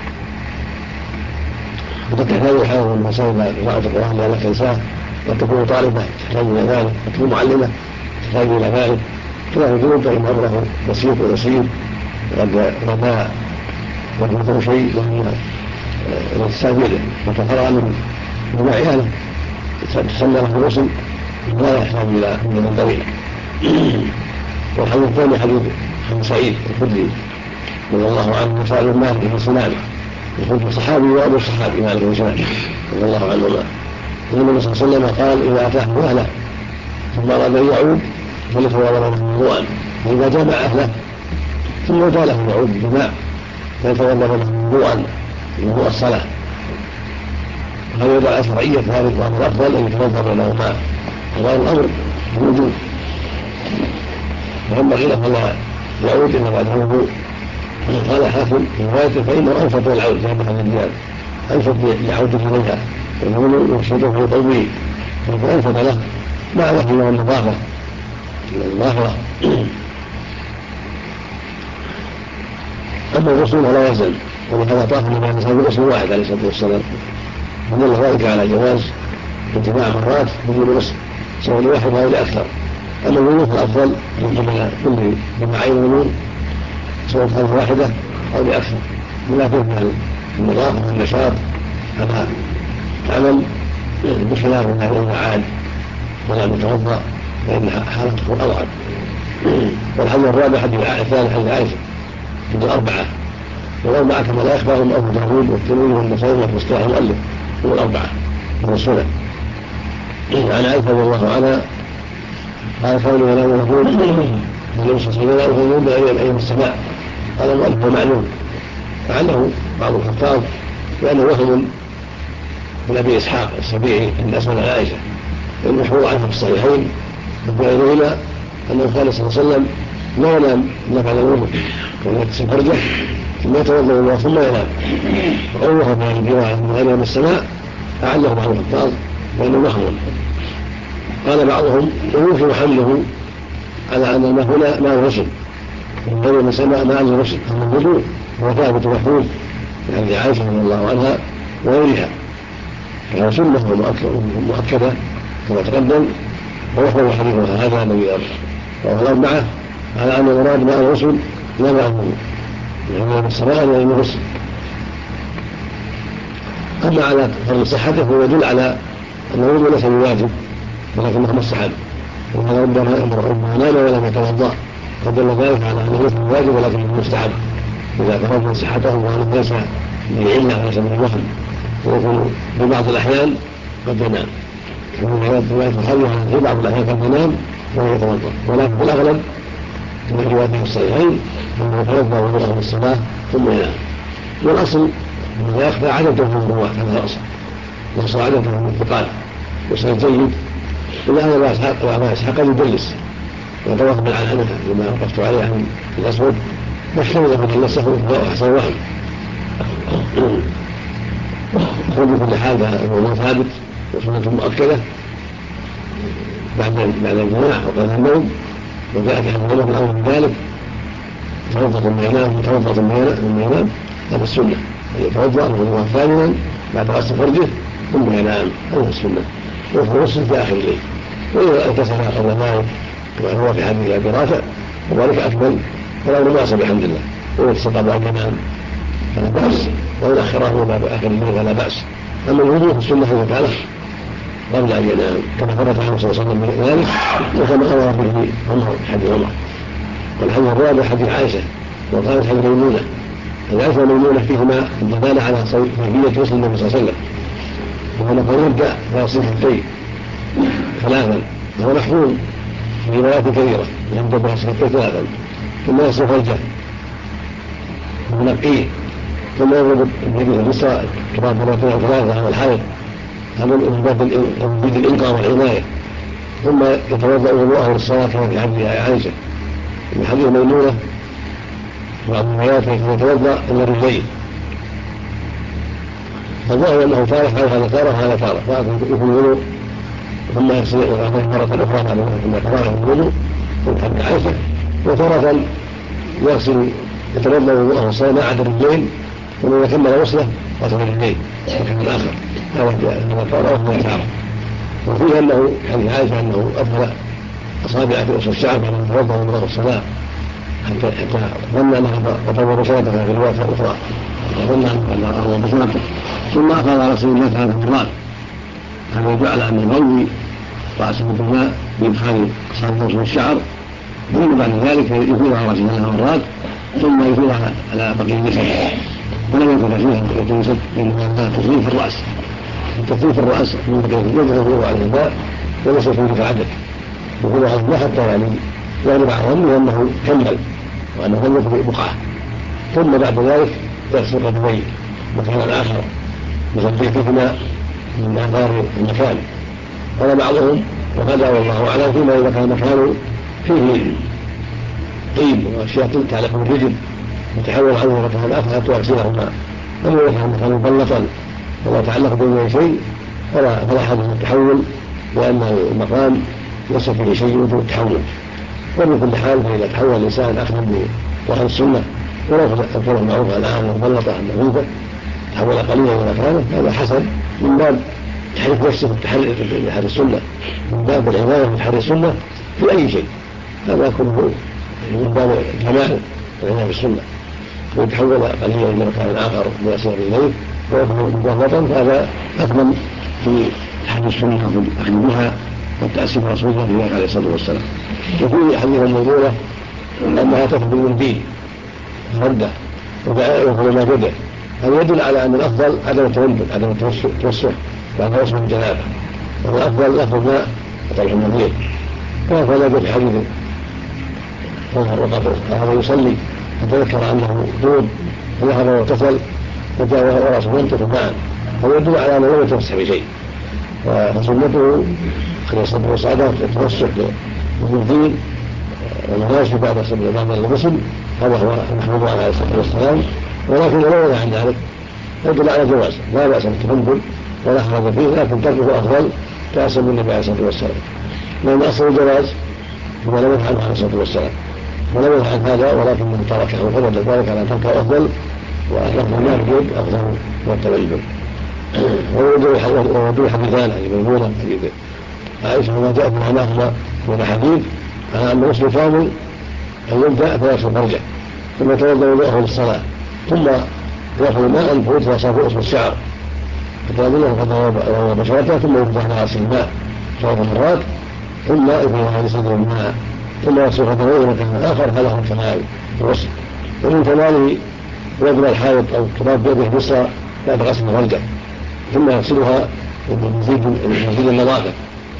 وقد تحتاج الحافظ والمسائل إلى قراءة القرآن لا تنساه، قد تكون طالبة تحتاج إلى ذلك، قد تكون معلمة تحتاج إلى ذلك. خلاف الجنوب فإن أمره بسيط ويسير، وقد رمى وجهه شيء وهو الاستعمال وتفرغ من عياله تسمى له الغسل ولا يحتاج إلى من طويل. والحديث الثاني حديث أبي سعيد الخدري رضي الله عنه وسأل مالك بن سنان، الخدري الصحابي وأبو الصحابي مالك بن سنان رضي الله عنهما، أن النبي صلى الله عليه وسلم قال إذا أتاه أهله ثم أراد أن يعود فليتوضأ له وضوءا، فإذا جمع أهله ثم جاء له يعود بماء فيتوضأ له وضوءا وضوء الصلاة. وهذا يدعى شرعية ذلك، وأن الأفضل أن يتوضأ له ماء، وهذا الأمر موجود، وينبغي له لا يعود إلا بعد الوضوء. قال حاكم في روايته فإنه أنفض العود زي ما كان الرجال أنفض لعود إليها والغلو يرشده في طويل، فأنفض له مع نفي من النظافة الظاهرة. أما الغسل فلا يزال، ولهذا طاف النبي عليه الصلاة والسلام بغسل واحد عليه الصلاة والسلام، ودل ذلك على جواز اتباع مرات بدون غسل سواء لواحد أو لأكثر. أما الوضوء فالأفضل أن يقبل كل جماعين الوضوء سواء كانت واحدة أو لأكثر، ولكن النظافة والنشاط على عمل بخلاف إذا عاد ولم يتوضأ فإن حالته تكون أضعف. والحديث الرابع حديث الثاني حديث عائشة عند الأربعة، والأربعة كما لا يخبرهم أبو داود والترمذي والنسائي واصطلاح المؤلف هم الأربعة من السنن. عن عائشة رضي الله عنها قال قوله ولا يقول النبي صلى الله عليه وسلم ينبغي أن يعلم السماء، قال المؤلف ومعلوم، فعله بعض الحفاظ لأنه وهم من أبي إسحاق السبيعي أن أسأل عائشة، المشهور عنه في الصحيحين وغيرهما أنه قال صلى الله عليه وسلم لا ينام إلا بعد الوضوء ويغسل فرجه ثم يتوضأ الله ثم ينام. وقوله في هذه الرواية من غير من السماء أعله بعض الحفاظ لأنه وهم. قال بعضهم ويمكن حمله على أن الماء هنا ماء الغسل من غير من السماء ماء الغسل، أما الوضوء هو ثابت محفوظ في حديث عائشة رضي الله عنها وغيرها، فهو سنة مؤكدة كما تقدم، ويحمل حديثها هذا الذي رواه الأربعة على أن المراد ماء الغسل لا ماء الوضوء من السماء ولا من الغسل. أما على فرض صحته فهو يدل على أن الوضوء ليس بواجب ولكنه مستحب، وهذا ربما نام ولم يتوضأ فدل ذلك على أنه ليس بواجب ولكنه مستحب إذا فرض صحته وأنه ليس بعلة وليس بالوهم، ويكون في بعض الأحيان قد ينام، ومن رواية الخلوة في بعض الأحيان قد ينام ولا يتوضأ، ولكن في الأغلب من روايته الصحيحين أنه يتوضأ ويدخل الصلاة ثم ينام. والأصل أنه لا يخفى عدده من الرواة هذا الأصل، وصل عدده من الثقات وصل جيد، إلا أن أبا إسحاق يدلس وتوقف بالعنعنة لما وقفت عليه عن الأسود واحتمل مدلسه وهو أحسن وهم. وفي كل حال فهو ثابت وسنة مؤكدة بعد الجماع وقبل النوم، وجاءت حديث الأمر بذلك توضأ ثم ينام وتوضأ ثم ينام، هذا السنة يتوضأ وضوءا ثانيا بعد غسل فرجه ثم ينام. هذه السنة، ويغسل في آخر الليل. وإذا اغتسل قبل ذلك كما هو في حديث أبي رافع وذلك أفضل، ولا بأس بحمد الله. ويغسل قبل أن ينام فلا بأس، وإن أخره إلى آخر الليل فلا بأس. أما الوضوء في السنة فكان قبل أن ينام كما ثبت عنه صلى الله عليه وسلم بذلك، وكما أمر به عمر في حديث عمر. والحديث الرابع حديث عائشة وقالت حديث ميمونة. عائشة وميمونة فيهما الدلالة على كيفية غسل النبي صلى الله عليه وسلم، وأنه يبدأ بغسل اليدين ثلاثا، وهو محفوظ في روايات كثيرة، يبدأ بغسل اليدين ثلاثا ثم يغسل فرجه وينقيه ثم يضرب اليد اليسرى كما مرتين أو ثلاثة على الحائط، هذا من باب الإنقاذ والعناية، ثم يتوضأ وضوءه للصلاة كما في حديث عائشة. من حديث ميمونة وبعض الروايات يتوضأ إلى الرجلين، فالظاهر أنه تارة هذا تارة هذا تارة، فيكون الوضوء ثم يغسل مرة أخرى بعد ثم تراها من الوضوء في حديث عائشة، وتارة يغسل يتوضأ وضوءه للصلاة ما عدا الرجلين، ثم إذا كمل غسله غسل الرجلين وكمل الآخر. هذا تارة وهو تارة. وفيه أنه حديث عائشة أنه أدخل أصابع في أصل الشعر بعد أن توضأ وضوء الصلاة حتى ظن أنها تطور بشرتها في الرواية الأخرى، وظن أنها أطور بشرته، ثم أخذ على رسول الله 3 مرات. هذا يدل على أن يغوي رأسه بالماء بإدخال أصابعه في الشعر، ثم بعد ذلك يفيض على رأسه 3 مرات ثم يفيض على بقية جسده، ولم يكن فيها الجسد لأنها تصريف الرأس. التصريف الرأس من بقية الجسد يفيض على الماء وليس فيه كعدد، يفيض على الماء حتى يعني يغلب على ظنه أنه كمل وأنه لم يكن بقعة، ثم بعد ذلك يغسل رجليه مكانا آخر يثبتهما من آثار المكان. قال بعضهم وهذا والله أعلم فيما إذا كان مكانه فيه طيب وأشياء تعلق بالرجل وتحول عنه مكان آخر حتى يغسلهما. أما إذا كان مكانه مبلطا ولا يتعلق به شيء فلا حدث التحول، لأن المقام ليس فيه شيء يوجب التحول. ومن كل حال فإذا تحول الإنسان أخذا بوحي السنة ولو كان معروفا الآن مبلطة نظيفة تحول قليلا إلى مكانه، هذا حسن من باب تحريك نفسه في تحري السنة، من باب العناية في تحري السنة في أي شيء، هذا كله من باب الكمال والعناية بالسنة. ويتحول قليلا إلى مكان آخر يصل إليه ويكون مبلطا، فهذا أكمل في تحري السنة والأخذ بها والتأسي برسول الله عليه الصلاة والسلام. وفي حديث الموضوع أنها تثبت من دين ردة ويقول ما جده، هذا يدل على أن الأفضل عدم التوسل عدم التوسع بعد غسل الجنابة، والأفضل أخذ ماء وطلح النظير. وهذا جاء في حديث هذا يصلي فتذكر أنه دود فذهب واغتسل فجاء ورأسه ينطق معا، هذا يدل على أنه لم يتوسع بشيء، فسنته أن يصبر صعدا التوسع بالدين والمناسب بعد الغسل، هذا هو المحمود عليه الصلاة والسلام. ولكن لو وضع عن ذلك يدل على جواز، لا بأس بالتفضل ولا حرج فيه، لكن تركه أفضل كأسا من النبي عليه الصلاة والسلام، لأن أصل الجواز هو لم يفعل عليه الصلاة والسلام ولم يفعل هذا، ولكن من تركه وفضل ذلك على تركه أفضل، وأنه ما يجوز أفضل والتبين. ويدل حديثان عن ميمونة حديث عائشة وما جاء من عناهما من الحديث على أن الغسل كامل أن يبدأ فيغسل فرجه ثم يتوضأ وضوءه للصلاة، ثم يأخذ ماء فيتوسع في أصل الشعر حتى يظنه قد روى بشرته، ثم يفتح على أصل الماء 3 مرات ثم يفرغ على صدر الماء ثم يغسل خطوه إلى مكان آخر. هذا هو الكمال في الغسل. ومن كماله يضرب الحائط أو التراب بيده اليسرى بعد غسل فرجه ثم يغسلها بمزيد النظافة.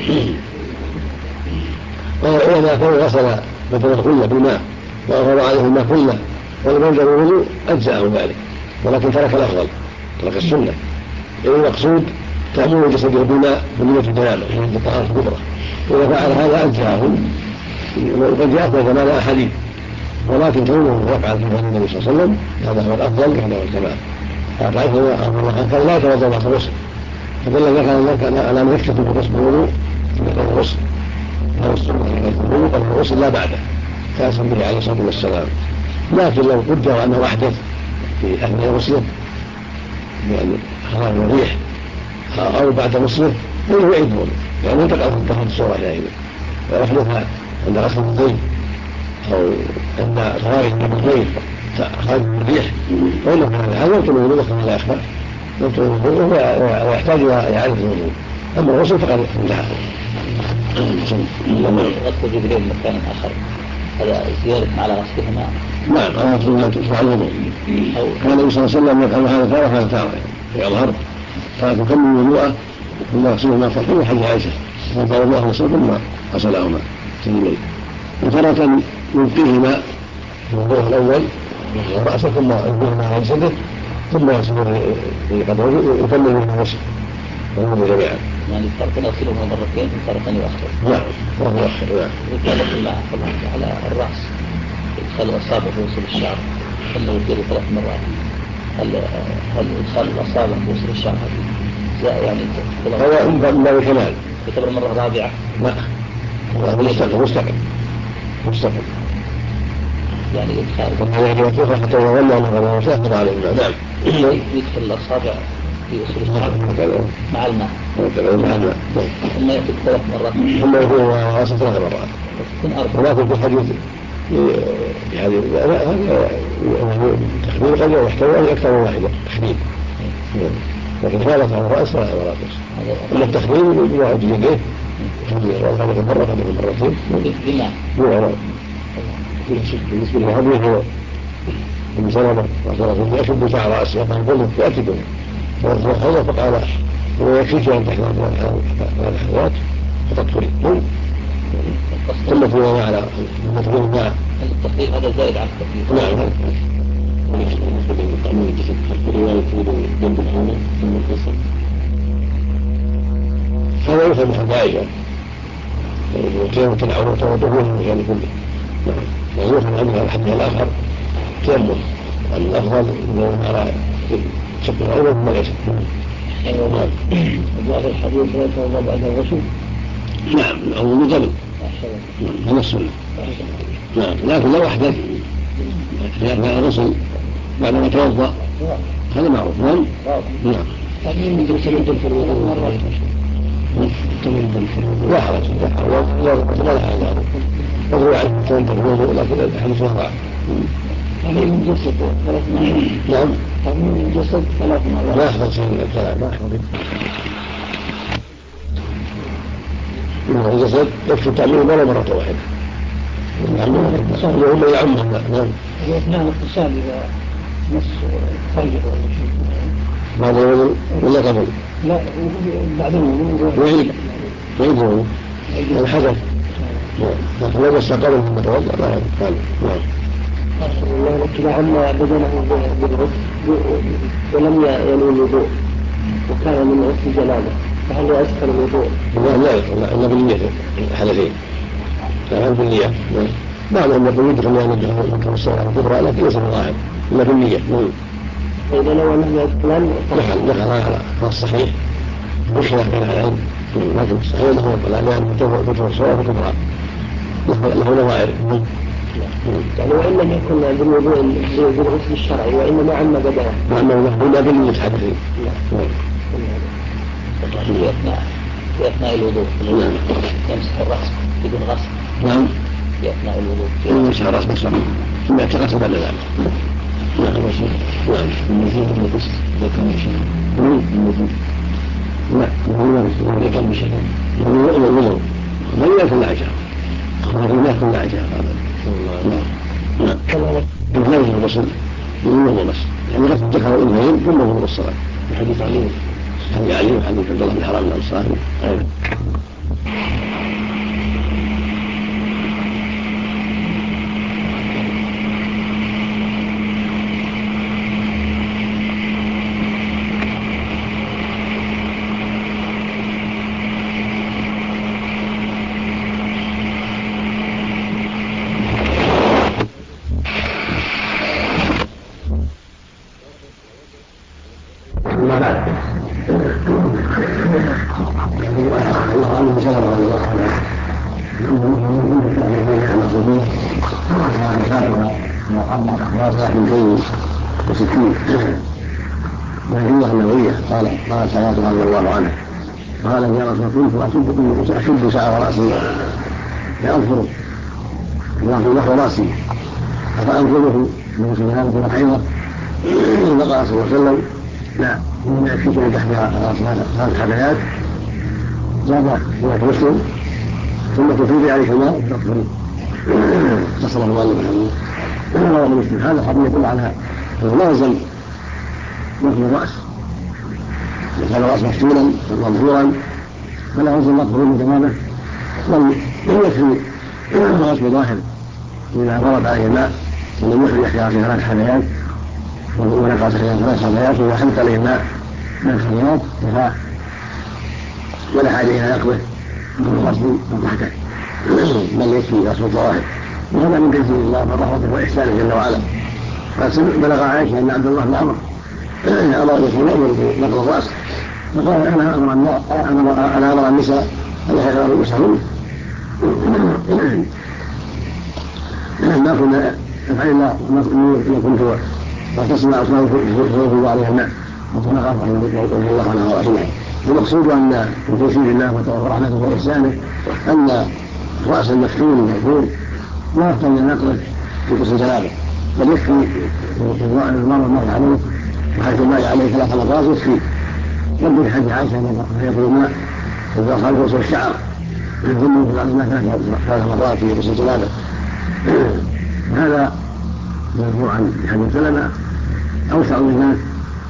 وإذا كان غسل بدل كله بالماء وأغرى عليه الماء كله ولم يرجع الوضوء أجزأه ذلك، ولكن ترك الأفضل، ترك السنة، لأن المقصود تأمين جسده بالماء بنية الجنابة ومن الطهارة الكبرى. وإذا فعل هذا أجزأه، وقد جاءت كمال أحاديث، ولكن كونه يفعل في فعل النبي صلى الله عليه وسلم هذا هو الأفضل وهذا هو الكمال. فأعرف الله كان لا يتوضأ بعد الغسل، فدل ذلك على أن يكتفي بغسل الوضوء قبل الغسل، هذا السنة قبل الغسل لا بعده كأسا به عليه الصلاة والسلام. لكن لو قدر أنه أحدث في أثناء غسله يعني خراج الريح أو بعد مصره فإنه يعيد الوضوء يعني تقع الصورة إليه ويحدثها عند غسل اليدين أو عند خراج اليدين خارج الريح فإنه هذا يبطل الوضوء كما لا يخفى يبطل الوضوء ويحتاج إلى إعادة الوضوء أما الغسل فقد انتهى. غسل الرجلين مكان آخر هذا زيادة على غسلهما؟ نعم على غسلهما ترفع الوضوء كان النبي صلى الله عليه وسلم يفعل هذا تارة وهذا تارة في الظهر كانت تكمل وضوءه ثم يغسلهما فرحا حديث عائشة فرفع الله غسل ثم غسلهما سلمين وتارة يلقيهما في الوضوء الأول رأسه ثم يلقيهما على جسده ثم يغسل قدره ويكمل منه الغسل ويوضوء جميعا. يعني تارة يغسلهما مرتين وتارة يؤخر. نعم وهو يؤخر نعم. وكانت الله على الرأس إدخال الأصابع في وصول الشعر خلوا يطيروا 3 مرات هل إدخال الأصابع في وصول الشعر يعني هو إما بكمال يعتبر مرة رابعة؟ لا مستقل يعني إدخال كما يجب حتى يظل أنه يشاهد عليه نعم يدخل الأصابع في وصول الشعر مع الماء ثم يأتي 3 مرات ثم يكون رأسه 3 مرات ولكن في الحديث يعني تخمين قد يحتوي أكثر من واحدة تخمين لكن غالت على الرأس 3 مرات أما التخمين يعد يديه وغالت مرة قبل مرتين بمعنى بالنسبة للحديث هو ابن سلمة يشد شعر رأسه فقال كله يأتي به فهو فقال هو يكفيك أن تحضر هذا الحوات فتطفري ثم تقول على المطلوب الماء التقليل هذا زائد عن التقليل. نعم بالنسبة للتأمين الجسد في رواية جنب الحومة ثم القصة هذا يفهم من حد عائشة وكيف تنعون وتوضعون المكان كله نعم ويفهم عنها الحد الآخر تيمم عن الأفضل إنه على شق العروة ثم العشق. وجاء في الحديث لا يتوضأ بعد الغسل؟ نعم أو من قبل هذا السنة نعم لكن لو أحدث في أثناء الغسل بعد ما توضأ هذا معروف نعم لا حرج ولا حاجة يروي عنه توضأ الوضوء لكن الحديث وضع من جسد 3 مرات. نعم من جسد 3 مرات. لا أحفظ شيء من الكلام ما أحفظ من الجسد يكفي التعميم ولا مرة واحدة هم يعمهم نعم أثناء الاغتسال إذا مس خرج ولا شيء بعد الوضوء ولا قبل؟ لا بعد الوضوء يعيد الوضوء الحدث لكن لو مس قبل ثم توضأ لا يقال نعم إذا عم بدنه بالغسل ولم ينوي الوضوء وكان من غسل جنابه فهل يسكر الوضوء؟ لا يدخل إلا بالنية الحدثين فهل بالنية بعضهم يقول يدخل يعني يدخل الصلاة الكبرى لكن ليس بالظاهر إلا بالنية فإذا لو أنه يدخل دخل على الصحيح بخلاف بين العلم لكن الصحيح له لأن تدخل الصلاة الكبرى له نظائر يعني وإن لم يكن بالوضوء بالغسل الشرعي وإنما عم بدنه وإنما بالنية حدثين في أثناء الوضوء يمسح الرأس بدون غسل نعم في أثناء الوضوء يمسح الرأس بس ثم يتغسل بعد ذلك نعم المزيد من الغسل إذا كان شيئا لا إذا كان بشيئا الوضوء ما يأكل عشاء ما يأكل عشاء نعم بالنسبة للغسل بالوضوء بس يعني غسل الذكر والأنثيين ثم وضوء الصلاة الحديث عليه حديث علي وحديث عبد الله بن حرام الأنصاري الله النووية قال حياة رضي الله عنها قال يا رسول كنت أشد شعر رأسي فأظفره وأخذ نحو رأسي فأنظره من سبحانه والحيضة فقال صلى الله عليه وسلم لا إنما يكفيك تحت ثلاث حبايات زاد رواية مسلم ثم تفيضي عليك الماء تغفري تصل المؤلف رواه مسلم. هذا الحديث يدل على أنه لا يلزم نقل الرأس إذا كان الرأس مفتولا ومظهورا فلا يلزم نقله بالجمامة بل يكفي الرأس بظاهر إذا ضرب عليه الماء ولم يحرج احتياط ثلاث حبايات ونقع ثلاث حبايات وحمت عليه الماء من الحبايات كفاء ولا حاجة إلى نقله من الرأس من تحته بل يكفي رأس الظواهر. وهذا من تيسير الله ورحمته وإحسانه جل وعلا. بلغ عائشة أن عبد الله بن عمرو أمر يأمر بنقل الرأس فقال أنا أمر النساء أن يحرقوا رؤوسهن ما كنا نفعل الله ما كنت تسمع أصوات فوق عليها الماء وكنا خاف رضي الله عنها وأجمعين. المقصود أن من تيسير الله ورحمته وإحسانه أن رأس المفتون المذكور لا يحتاج إلى نقله في غسل جنابه بل يكفي المرء عليه وحيث الماء عليه 3 مرات يكفي. يبدو في حديث عائشة أن يطلب الماء إذا خرج غسل الشعر يظن في بعض الماء 3 مرات في غسل جنابه. هذا مرفوع عن حديث سلمة أوسع من ذلك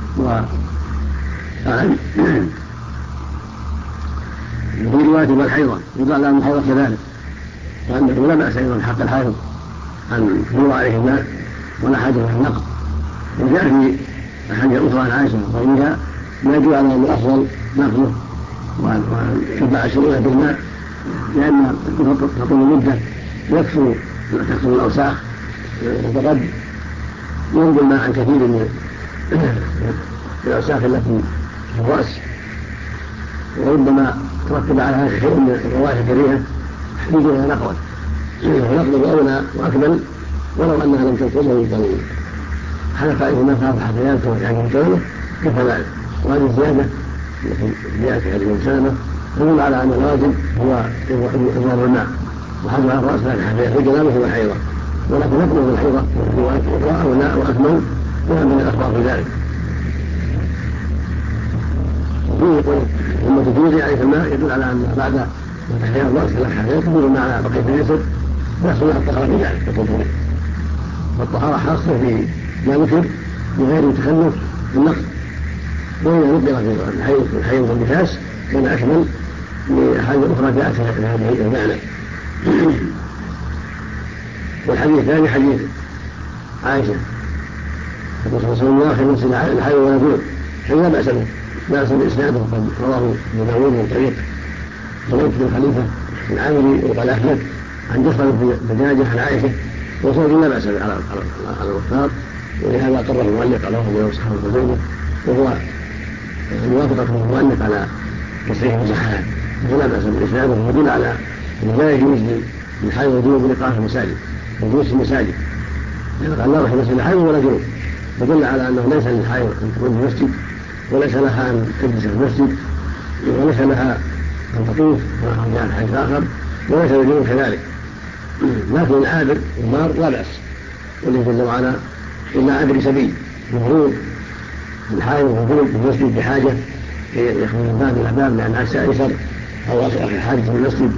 وفي رواية والحيضة يقال أن الحيضة كذلك فأنه لا بأس أيضا حق الحيض أن يروى عليه الماء ولا حاجة إلى النقل. وجاء في أحاديث أخرى عن عائشة وغيرها ما يدل على أن الأفضل نقله وأن تتبع شروطه بالماء لأن تطول مدة يكثر الأوساخ وقد ينزل الماء عن كثير من الأوساخ التي في الرأس وربما ترتب على هذا شيء من الروائح الكريهة يحتاج إلى نقله ونقله أولى وأكمل ولو أنها لم تنقله بل حلف عليه ما فات حفياته يعني الكلمة كفى ذلك. وهذه الزيادة التي جاءت في حديث سلمة تدل على أن الواجب هو إظهار الماء وحفظ على الرأس لا الحفيات في جنابه والحيضة ولكن نقله بالحيضة أولى وأكمل ولا من الأخبار في ذلك. ثم تجوز عليه الماء يدل على أن بعد تحيا الرأس لا حفيات تدل على بقية الجسد يحصل لها الطهارة في ذلك كالطهور. والطهارة خاصة في ما ذكر بغير تخلف النقل وإذا نقل في الحيض والنفاس كان أكمل لأحاديث أخرى جاءت في هذه المعنى. والحديث الثاني حديث عائشة الرسول صلى الله عليه وسلم يأخذ الحيض ولا يجوز لا بأس به لا بأس بالإسناد وقد رواه ابن داود من طريق سويد بن خليفة العامري وقال أحمد عن جفر بن دجاجة عن عائشة وصول لا بأس به على الوفاق ولهذا قرر المؤلف على وهو يصحح الخزيمة وهو موافقة المؤلف على تصحيح الصحاح ولا بأس بالإسناد ويدل على أنه لا يجوز للحيض وجوب بلقاء في المساجد وجوز في المساجد يعني قال لا روح مسجد الحيض ولا جنوب يدل على أنه ليس للحيض أن تكون في المسجد وليس لها أن تجلس في المسجد وليس لها أن تطوف عن حيث آخر وليس للجنوب كذلك. لكن العابر المار لا بأس والله جل وعلا إلا عابر سبيل مغرور الحائض والجنوب في المسجد بحاجة يخرج من باب إلى باب لأن عكس أيسر أو أخي حاجة في المسجد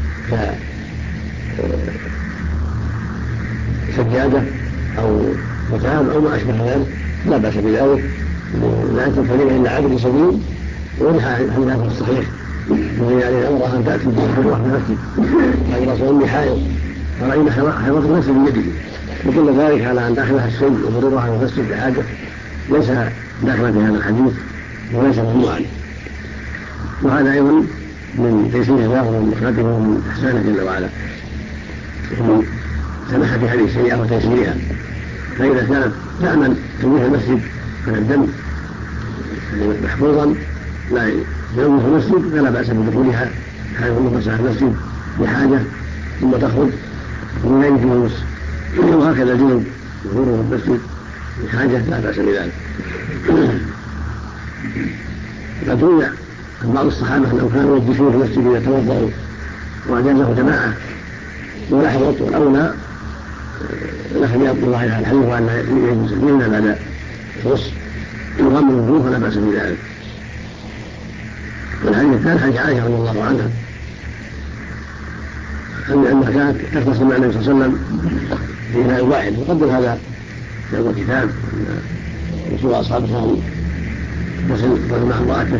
كسجادة أو مكان أو ما أشبه ذلك لا بأس بذلك لا تنفذين إلا عابر سبيل ولحديث الصحيح وهي عليه أمرها أن تأتي بالروح من المسجد قال رسول الله حائض فرأينا حيضت نفسه بيده وكل ذلك على أن داخلها الشيء ومرورها من المسجد بحاجة ليس داخلا في هذا الحديث وليس ممنوعا. وهذا أيضا من تيسير الله ومن رحمته ومن إحسانه جل وعلا ومن سمح بهذه السيئة وتيسيرها. فإذا كانت تأمن تنويه المسجد من الدم محفوظا لا ينوي في المسجد فلا بأس بدخولها حيث نفسها المسجد بحاجة ثم تخرج من غير جلوس وهكذا الجنوب ظهوره في المسجد بحاجة لا بأس بذلك. قد روي عن بعض الصحابة أنهم كانوا يجلسون في المسجد يتوضأوا وأجازه جماعة، ولاحظت الأولى لكن يبقى الله على الحديث وأن يجلس فينا بعد الغسل يغم الوجوه فلا بأس بذلك. والحديث الثاني حديث عائشة رضي الله عنها أنها كانت تغتسل مع النبي صلى الله عليه وسلم في إناء واحد، وقدم هذا في أول كتاب رسول أصحاب كانوا يغتسل مع امرأته،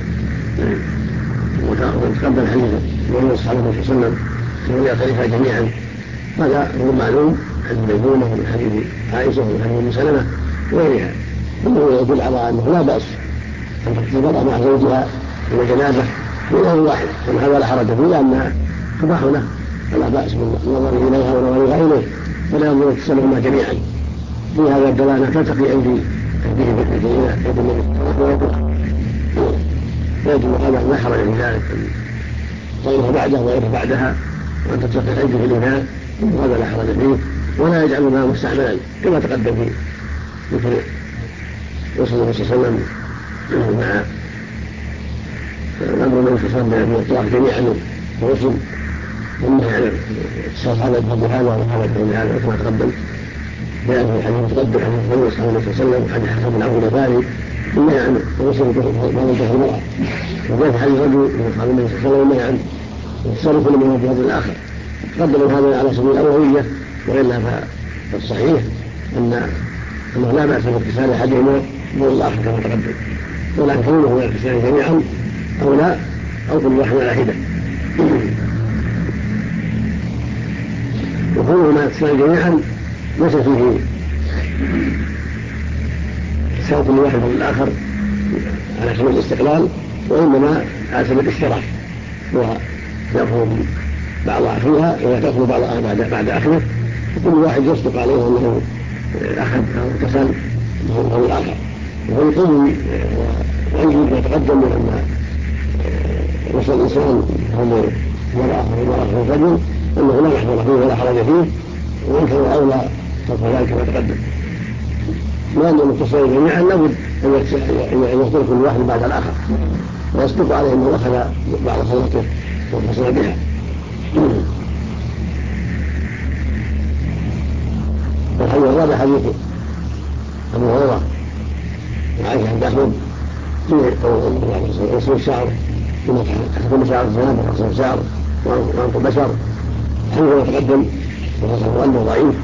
وتقدم الحديث وهو أصحاب النبي صلى الله عليه وسلم كانوا يعترفها جميعا. هذا هو معلوم عن ميمونة ومن حديث عائشة ومن حديث أم سلمة وغيرها، أنه يدل على أنه لا بأس أن تغتسل المرأة مع زوجها من الجنابة في إناء واحد، وهذا لا حرج فيه لأنها تباح له فلا بأس بالنظر إليها ونظرها إليه، فلا ينظر يغتسلهما جميعا. في هذا الدلالة تلتقي أيديهم بالجميع يد النبي فيجب هذا لا حرج في ذلك طيرها بعده وغيرها بعدها، وأن تتلقي الأيدي في الإناء وهذا لا حرج فيه، ولا يجعل الماء مستعملا كما تقدم في ذكر رسول الله صلى الله عليه وسلم مع الأمر النبي صلى الله عليه وسلم بالطواف جميعا الرسل والنهي عن اتصاف هذا بفضل هذا وهذا بفضل هذا كما تقدم جاء في الحديث المتقدم عن النبي صلى الله عليه وسلم وحديث حسن بن عوف الغفاري والنهي عن الرسل بفضل المرأة، وجاء في حديث رجل من أصحاب النبي صلى الله عليه وسلم والنهي عن التصرف كل منهم بفضل الآخر. قدموا هذا على سبيل الأولوية، وإلا فالصحيح أنه لا بأس باغتسال أحدهما دون الآخر كما تقدم، ولكن كونه يغتسلان جميعا أو لا أو كل واحد على حدة، وكونهما يغتسلان جميعا ليس فيه سوء كل واحد من الآخر على سبيل الاستقلال، وإنما على سبيل الاشتراك، ويأخذ بعض أخيها ويأخذ بعض بعد أخيه، وكل واحد يصدق عليه أنه أخذ أو اغتسل من الآخر. ويقوم ويجب أن يتقدم من أن وصل الإنسان هم المرأة والرجل أنه لا يحضر فيه ولا حرج فيه، وإن كان أولى ترك ذلك كما تقدم، لأن المتصلين جميعا لابد أن يصدر كل واحد بعد الآخر ويصدق عليه أنه أخذ بعض صلاته واتصل بها. والحديث الرابع حديث أبو هريرة وعائشة عند أحمد في غسل الشعر كل شعر الزناب وغسل الشعر وأنت البشر، حديث يتقدم وغسله أنه ضعيف،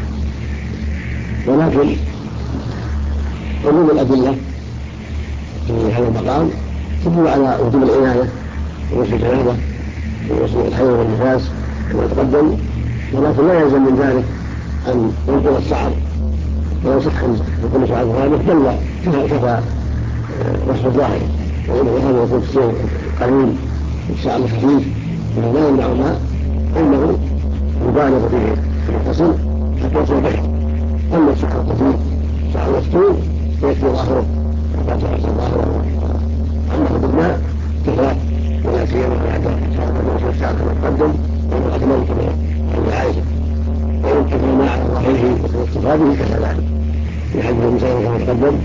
ولكن عموم الأدلة في هذا المقام تدل على وجوب العناية وغسل الجنابة وغسل الحيض والنفاس كما تقدم، ولكن لا يلزم من ذلك أن ينقض الشعر ولا يصح في كل شعر ظاهر، بل كفى وصف الظاهر، وإنه هذا يكون في الشيء قليل الشعر الخفيف ولا لا يمنع الماء، إنه يبالغ فيه المتصل حتى يصل بشر. أما الشعر الخفيف شعر مفتول فيكفي ظاهره حتى يصل ظاهره، أما بالماء كفى ولا سيما بعد الشعر كما تقدم وأنه أكمل كما قال عائشة، وإن كفى الماء على ظاهره واستفاده كذلك في حديث أم سلمة كما تقدم.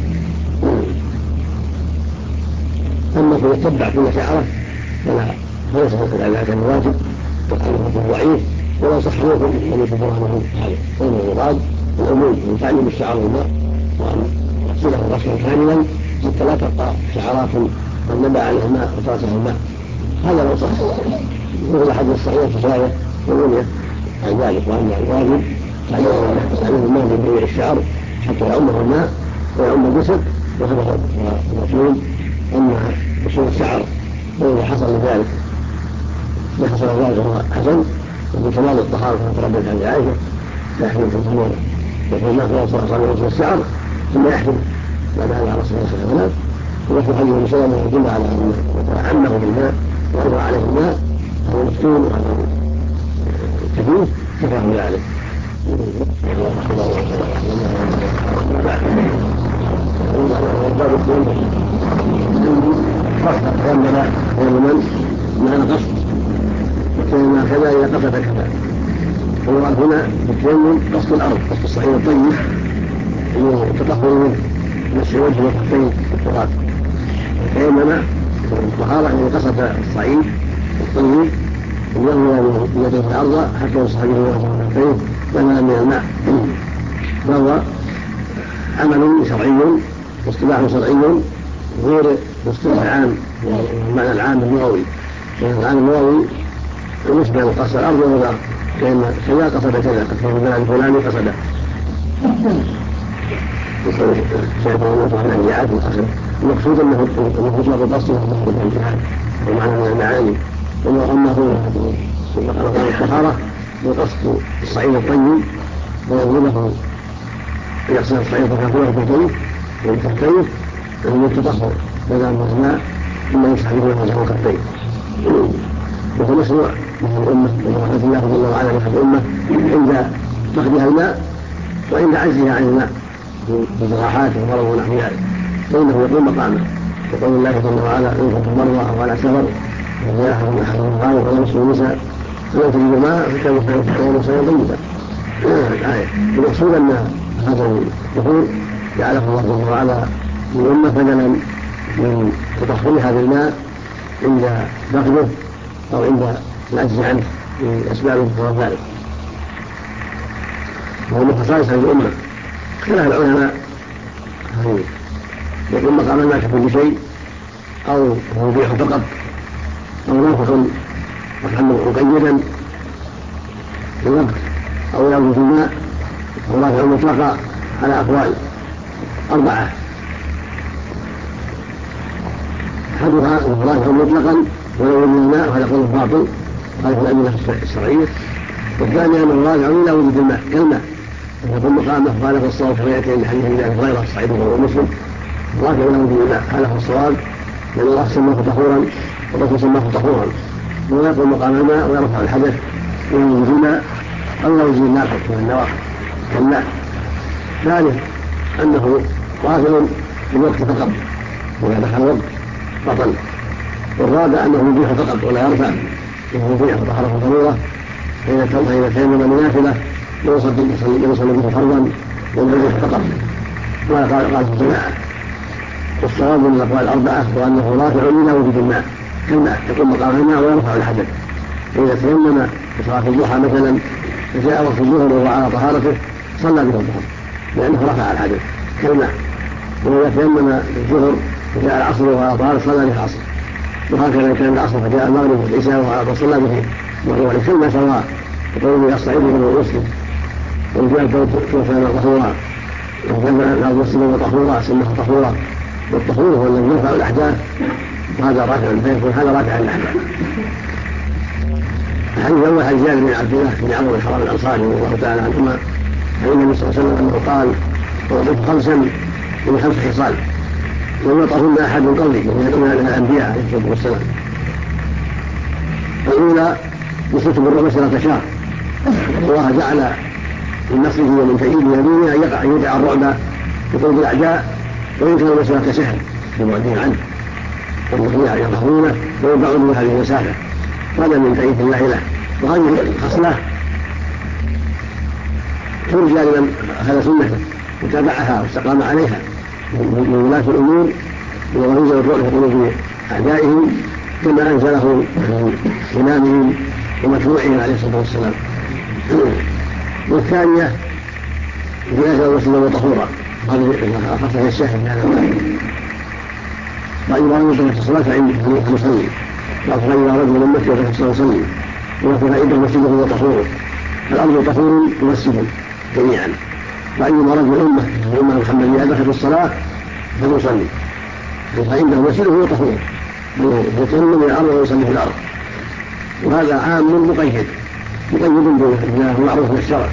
أما في يتبع كل شعره فلا يصح ذلك الواجب وأنه ضعيف، ولا صح منكم أن يكبر عنه هذا، وأنه يراد العموم من تعليم الشعر والماء، وأن يغسله غسلا كاملا حتى لا تبقى شعرات من نبع عليه الماء وتركه الماء. هذا لو صح مثل الحديث الصحيح كفاية والرمية عن ذلك، وأن الواجب تعليم الماء من بيع الشعر حتى يعمه الماء ويعم الجسد، وهذا المطلوب. أما وصول الشعر وإذا حصل ذلك هو حسن، وبكمال الطهارة كما تقدم عن عائشة لا يحمل في الأمور يقول ما في صلى الله عليه وسلم الشعر ثم يحمل بعد هذا على صلى الله عليه وسلم. وفي حديث أم سلمة يدل على أن عمه بالماء وألغى عليه الماء هذا مفتون وهذا كبير كفاه ذلك. الباب الثاني قصد تيمم تيمما معنى قصد، وكان كذا إذا قصد كذا، والمراد هنا بالتيمم قصد الأرض، قصد الصعيد الطيب وتطهر منه مسح الوجه والكفين بالتراب، تيمم الطهارة إن قصد الصعيد الطيب ينوي بيده الأرض حتى يصحى به وجهه كفيه لما من الماء، فهو عمل شرعي واصطلاح شرعي غير الاصطلاح العام والمعنى العام اللغوي. العام اللغوي بالنسبة لقصد الأرض والغرب كأن كذا قصد كذا قصد البلد الفلاني قصد المقصود انه يطلق الاصل في الجهاد ومعنى من المعاني. واما هو الطهاره بقصد الصعيد الطيب ويغلبه يقصد الصعيد الطيب بالطيب والكفين وهو التطهر بدل من الماء ثم يمسح به وجهه وكفيه. وهو مشروع من الامه ورحمه الله جل وعلا من الامه عند فقدها الماء وعند عجزها عن الماء بجراحات ومرض ونحو ذلك فإنه يقوم مقامه. يقول الله جل وعلا إن كنتم مرضى أو على سفر وجاء أحدهم غائب أو يمسوا النساء فلم تجدوا ماء فكانوا صيدا طيبا. الآية المقصود أن هذا الظهور جعله الله جل وعلا للأمة بدلا من تطهرها بالماء عند فقده أو عند العجز عنه من أسباب ذلك، وهو من خصائص هذه الأمة. اختلف العلماء هل يقوم مقام الماء ككل شيء أو هو يبيح فقط أو نافع مقيدا بالوقت أو يوجد الماء أو رافع مطلقا على أقوال 4. أحدها أنه رافع مطلقا ولو وجد الماء وهذا قول باطل خالف الأدلة الشرعية. والثاني أنه رافع إلى وجود الماء كالماء يقوم مقامه خالف الصواب فيأتي لحديث ابي هريرة الصحيح وهو مسلم رافع إلى وجود الماء خالف الصواب لأن الله سماه طهورا والرسول سماه طهورا ويقوم مقام الماء ويرفع الحدث ويوجد الماء أو يوجد الماء من النواقض كالماء. ثالث أنه رافع بالوقت فقط وإذا دخل الوقت بطل. والرابع أنه يبيح فقط ولا يرفع وهو يبيح طهارة ضرورة فإذا تيمم منافلة يوصل به فرضا والبيح فقط وقال في الجماعة. والصواب من الأقوال 4 وأنه رافع إلى وجود الماء كالماء يقوم مقام الماء ويرفع الحدث. فإذا تيمم بصلاة الضحى مثلا فجاء وقت الظهر وهو على طهارته صلى به الظهر لأنه رفع الحدث كالماء. وإذا تيمم الظهر فجاء العصر وهو على طهارته صلى به العصر. وهكذا كان العصر فجاء المغرب والعشاء وصلى به وهو الكلمة سواء يقول الصعيد من المسلم والجهل توفى طهورا وجمع الأرض والسماء طهورا سمها طهورا. والطهور هو الذي يرفع الأحداث وهذا رافع فيكون هذا رافع الأحداث. الحديث الأول عن جابر بن عبد الله بن عمرو الحرام الأنصاري رضي الله تعالى عنهما عن النبي صلى الله عليه وسلم أنه قال وضعت 5 من 5 خصال لم يطعهن أحد من قبلي من الأنبياء عليه الصلاة والسلام. الأولى نصرة بالرعب مسيرة شهر الله جعل من نصره ومن تأييد يمينه أن يدع الرعب بقلوب الأعداء وإن كان مسيرة شهر في بعدين عنه والمسلمين يظهرونه ويبعون من هذه المسافة هذا من تأييد الله له. وهذه الخصلة ترجى لمن أخذ سنته وتابعها واستقام عليها من ولاة الأمور وغريزة الرعب في قلوب أعدائهم كما أنزله إمامهم ومشروعهم عليه الصلاة والسلام. والثانية جنازة الوسيلة وطهورا هذه أخذها الشاهد من هذا المعنى. وإذا أردت الصلاة فنصلي وإذا رجل من المسجد فنصلي فإذا المسجد هو طهور الأرض طهور ومسجد جميعا. وأيما رجل الأمة محمدية دخل في الصلاة فنصلي فإنه مسجد هو طهور يتم من الأرض ويصلي في الأرض. وهذا عام مقيد بما هو معروف من الشرع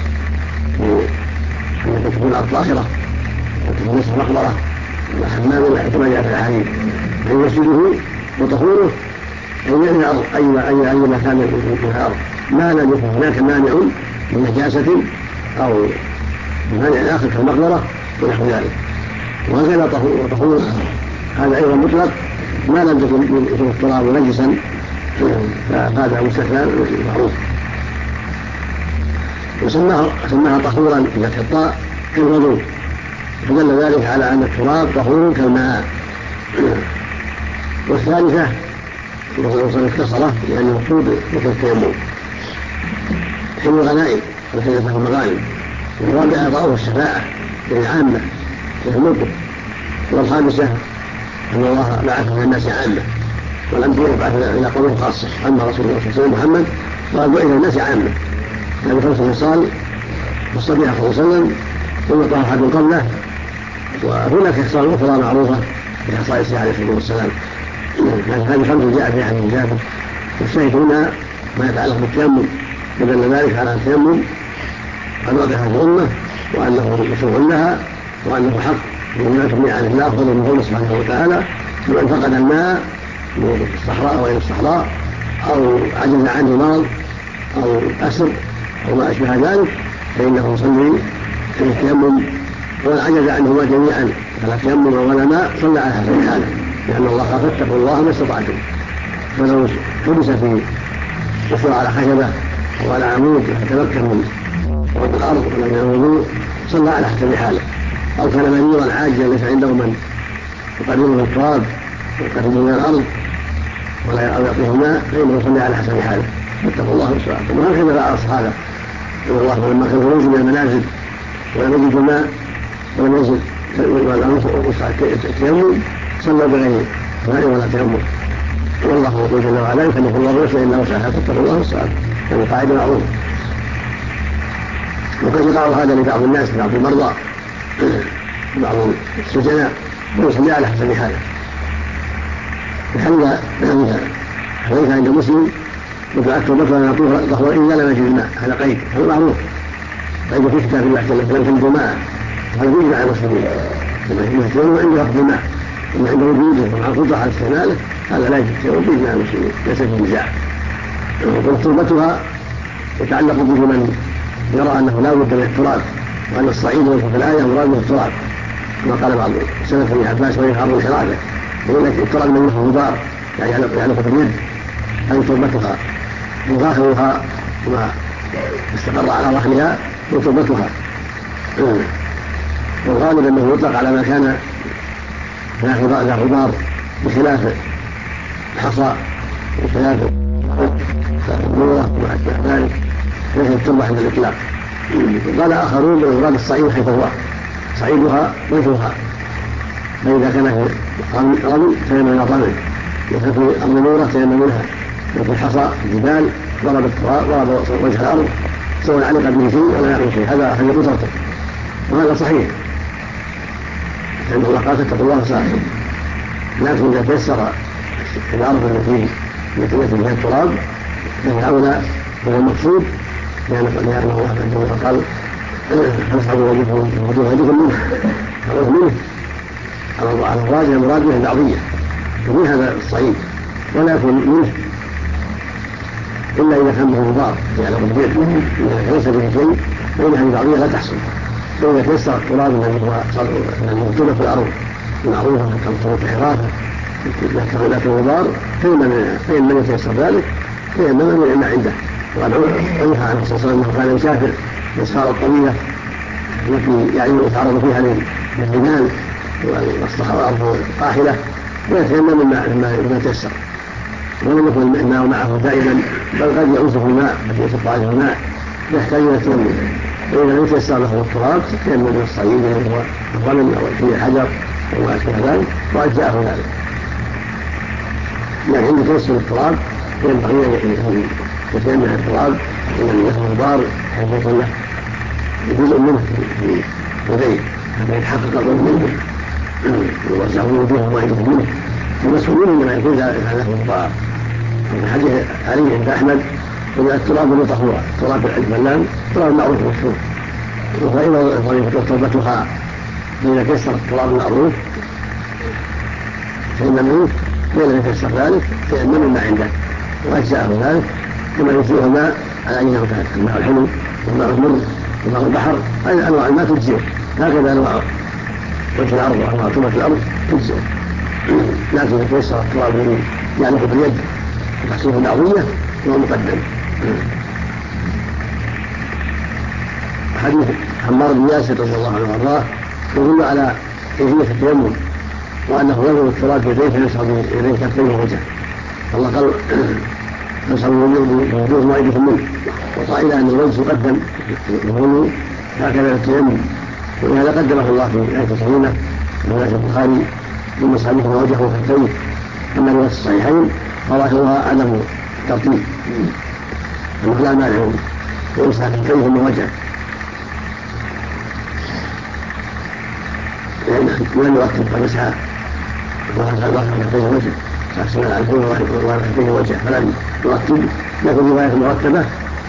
أن تكون الأرض طاهرة وتكون نصف مقبرة وحمام كما جاء في الأحاديث فمسجده وطهوره أن يأتي الأرض أي مكان من الأرض ما لم يكن هناك مانع من نجاسة أو مانع آخر كالمقبرة ونحو ذلك. وهكذا طهور هذا أيضا مطلق ما لم يكن التراب نجسا فهذا مستثنى معروف. وسماها طهورا بفتح الطاء كالوضوء فدل ذلك على أن التراب طهور كالماء. والثالثة وصل الكسرة لأن المقصود مثل التيمم حين الغنائم والحين في المغانم. والرابعة إعطاؤه الشفاعة للعامة في الملك. والخامسة أن الله بعث إلى الناس عامة والأنبياء بعث إلى قوم خاصة. أما رسول الله صلى الله عليه وسلم محمد قال إلى الناس عامة يعني 5 خصال والصبي صلى الله عليه وسلم ثم طه أحد قبله. وهناك خصال أخرى معروفة بخصائصه عليه الصلاة والسلام لكن هذه 5 جاء في حديث جابر. والشاهد هنا ما يتعلق بالتيمم ودل ذلك على التيمم عن وضع هذه الأمة وأنه مشروع لها وأنه حق من يتبع عن الله فضل من الله سبحانه وتعالى. فمن فقد الماء من الصحراء أو إلى الصحراء أو عجز عنه مرض أو أسر أو ما أشبه ذلك فإنه يصلي في التيمم. ومن عجز عنهما جميعا فلا تيمم ولا ماء صلى على حسب حاله لأن الله قال فاتقوا الله ما استطعتم. فلو حبس في وصل على خشبة أو على عمود فتمكن من الأرض ولم ينوضوا صلى على حسب حاله. أو كان مريضا عاجزا ليس عنده من يقربه التراب ويقربه من الأرض ولا يعطيه ماء فإنه يصلي على حسب حاله. فاتقوا الله ما استطعتم. وهكذا رأى الصحابة رضي الله عنهم لما كانوا خروج من المنازل ولم يجدوا ماء ولم يجد التيمم صلوا بغير ماء ولا تيمم. والله يقول جل وعلا يكلف الله نفسا إلا وسعها فاتقوا الله ما استطعتم. هذه قاعدة معروفة. وقد يقع هذا لبعض الناس بعض المرضى بعض السجناء ويصلي على حسب حاله. حديث عند مسلم وتؤكد بطلا يطوف ظهر إلا لم يجد الماء. هذا قيد هذا معروف قيد في كتاب الله جل وعلا لم تجد ماء. هذا يجمع المسلمين لما يجب عنده فقد الماء ثم عنده وجوده ومع القدرة على استعماله هذا لا يجب يجمع المسلمين ليس في نزاع. وتربتها يتعلق به من يرى أنه لا بد من التراب وأن الصعيد في الآية مراد من التراب كما قال بعض السلف ابن عباس ويحرم الحرابة يقول لك التراب من يحرم الغبار يعني يعلق باليد أن تربتها وظاهرها وما استقر على ظهرها وتربتها. والغالب أنه يطلق على ما كان لا غبار بخلاف الحصى بخلاف النورة وما أشبه ذلك ليس التربة عند الإطلاق. قال آخرون بالغراب الصعيد حيث هو صعيدها وجهها فإذا كان في رمل تيمم من الرمل وكان في أرض نورة تيمم منها وفي الحصى الجبال ضرب التراب ضرب وجه الأرض سواء علق به شيء ولا يعلم شيء هذا قدرته. وهذا صحيح لأن الله قال فاتقوا الله ساعتهم. لكن إذا تيسر الأرض التي فيها التراب فهي أولى هو المقصود لأن الله عندما قال فاسحبوا وجوهكم منه فغض منه على الراجل المراد به البعضية ومن هذا الصعيد ولا يكون منه إلا إذا كان به غبار يعني بالبيت إذا ليس به شيء فإن هذه البعضية لا تحصل. فإذا تيسر التراب الذي هو الموجود في الأرض المعروفة كالطرق الحرافة لا الغبار فإن من يتيسر ذلك فإن من عنده. وقد عنها عنه صلى الله عليه وسلم أنه كان يسافر الأسفار الطويلة التي يعني يتعرض فيها للجبال والصحراء القاحلة ويتيمم مما تيسر ولم يكن الماء معه دائما بل قد يعوزه الماء قد يشق عليه الماء يحتاج إلى التيمم. وإذا لم يتيسر له التراب يتيمم من الصعيد الذي هو الرمل أو الحجر أو ما أشبه ذلك وأجزاءه ذلك. يعني عند تيسر التراب ينبغي أن يتيمم التراب وأن يكون غبار حيث يكون له جزء منه في يديه حتى يتحقق الظن منه ويوزعه وجوهه وما يجوز منه المسؤولين عندما يكون له غبار. وفي حديث علي عند أحمد وجاء التراب لطهورا تراب الفلان تراب معروف مشهور. وفإذا ضريبة تربتها فإذا تيسر التراب المعروف فإن منه وإذا لم يتيسر ذلك فإن مما عنده وأجزاءه ذلك كما يجزئه الماء على أنه كان الماء الحلو والماء المر وماء البحر هذه أنواع الماء تجزئه. هكذا أنواع وجه الأرض وأنواع تربة الأرض تجزئه. لكن إذا تيسر التراب الذي يعلق باليد وتحصيله العظية هو مقدم. حديث عمار بن ياسر رضي الله عنه وارضاه يدل على كيفية التيمم وأنه ينظر التراب بيديه فينسى بيديه كفيه ووجهه. الله قال فامسحوا بوجوهكم وأيديكم منه، وقائل أن الوجه يقدم يقول هكذا التيمم، ولهذا قدمه الله في آية الكريمة في رواية البخاري بمسح بكم وجهه وكفيه. أما رواية الصحيحين فظاهرها عدم الترتيب، أنه لا مانع ويمسح كفيه ووجهه لأن يرتب فمسح كفيه ووجهه فأحسن كفيه ووجهه فلم يرتب، لكن رواية مرتبة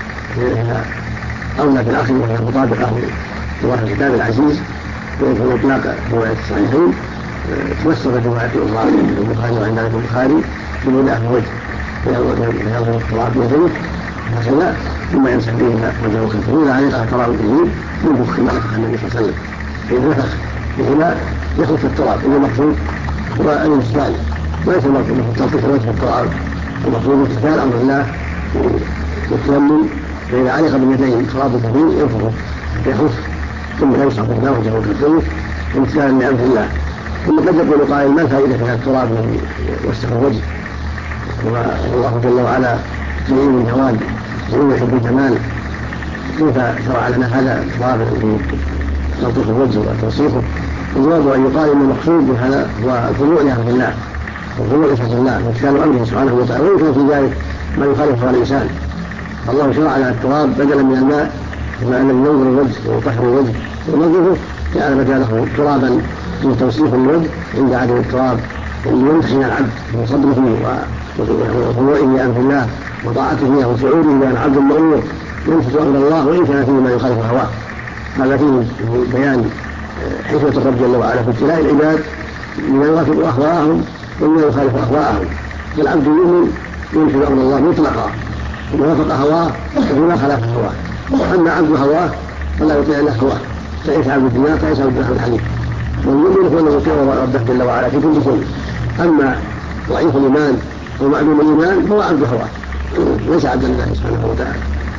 أولى في الأخذ وهي مطابقة لرواية الكتاب العزيز ويكون إطلاق رواية الصحيحين توسطت رواية الأخرى البخاري وعند ذلك البخاري بمداء الوجه فيظهر التراب بيديه هكذا ثم يمسح به وجهه وكفيه. إذا علق التراب به من بخ ما نفخ النبي صلى الله عليه وسلم، إذا نفخ بهما يخف التراب، إذا المقصود هو الامتثال وليس المقصود تلطيف وجه التراب، المقصود امتثال أمر الله والتيمم. فإذا علق باليدين تراب كثير ينفخ يخف ثم يمسح به وجهه وكفيه امتثالا لأمر الله. ثم قد يقول قائل ما الفائدة في هذا التراب الذي يوسخ الوجه؟ والله جل وعلا جميل الجوال جميل يحب الجمال، كيف شرع لنا هذا التراب الذي تلطيف الوجه وتوسيخه؟ الجواب أن يقال إن المقصود بهذا هو الخضوع لأمر الله والخضوع لشرع الله وامتثال أمره سبحانه وتعالى، ويمكن في ذلك ما يخالفه الإنسان. الله شرع لنا التراب بدلا من الماء بما أنه ينظر الوجه ويطهر الوجه ونظفه، جعل مجاله ترابا من توسيخ الوجه عند عدم التراب ليمكن العبد من صدره وخضوعه لأمر الله وطاعته وشعوره بأن عبد مأمور ينفذ أمر الله وإن كان فيه ما يخالف هواه. هذا فيه بيان حكمة الرب جل وعلا في ابتلاء العباد من يوافق أهواءهم ومن يخالف أهواءهم. فالعبد يؤمن ينفذ أمر الله مطلقا إن وافق هواه فيما خلاف هواه، أما عبد هواه فلا يطيع إلا هواه، تعيش عبد الدنيا تعيش عبد الحديث. والمؤمن هو الذي يطيع ربه جل وعلا في كل شيء. أما ضعيف الإيمان ومعلوم الإيمان هو عبد هواه ليس عبد الله سبحانه وتعالى.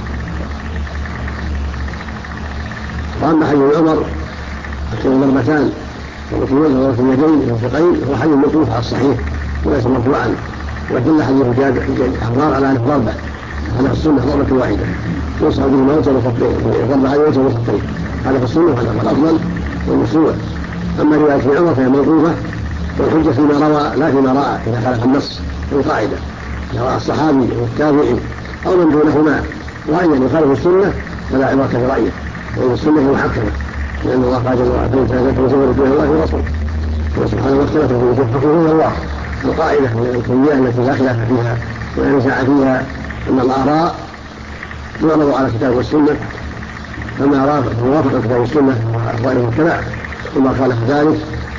وأما حديث عمر ضربتان ضربة الوجه وضربة اليدين والفقين هو حديث موقوف على الصحيح وليس مرفوعا، ودل حديث حمار على أنه ضربة، هذا في السنة ضربة واحدة يصعد به الموت وخفين ضربة على الوجه وخفين، هذا في السنة وهذا هو الأفضل والمشروع. أما رواية ابن عمر فهي موقوفة والحجة فيما روى لا فيما رأى إذا خالف النص. القاعدة إذا رأى الصحابي والتابعي أو من دونهما رأيا يخالف السنة فلا عبرة برأيه، وإن السنة محكمة لأن الله قال جل وعلا فإن وزور دون الله ورسوله وسبحانه واختلف في حكمه الله. القاعدة الكلية التي لا خلاف فيها ولا نزاع فيها أن الآراء يعرض على الكتاب والسنة، فما وافق الكتاب والسنة وأفضل المتبع وما خالف ذلك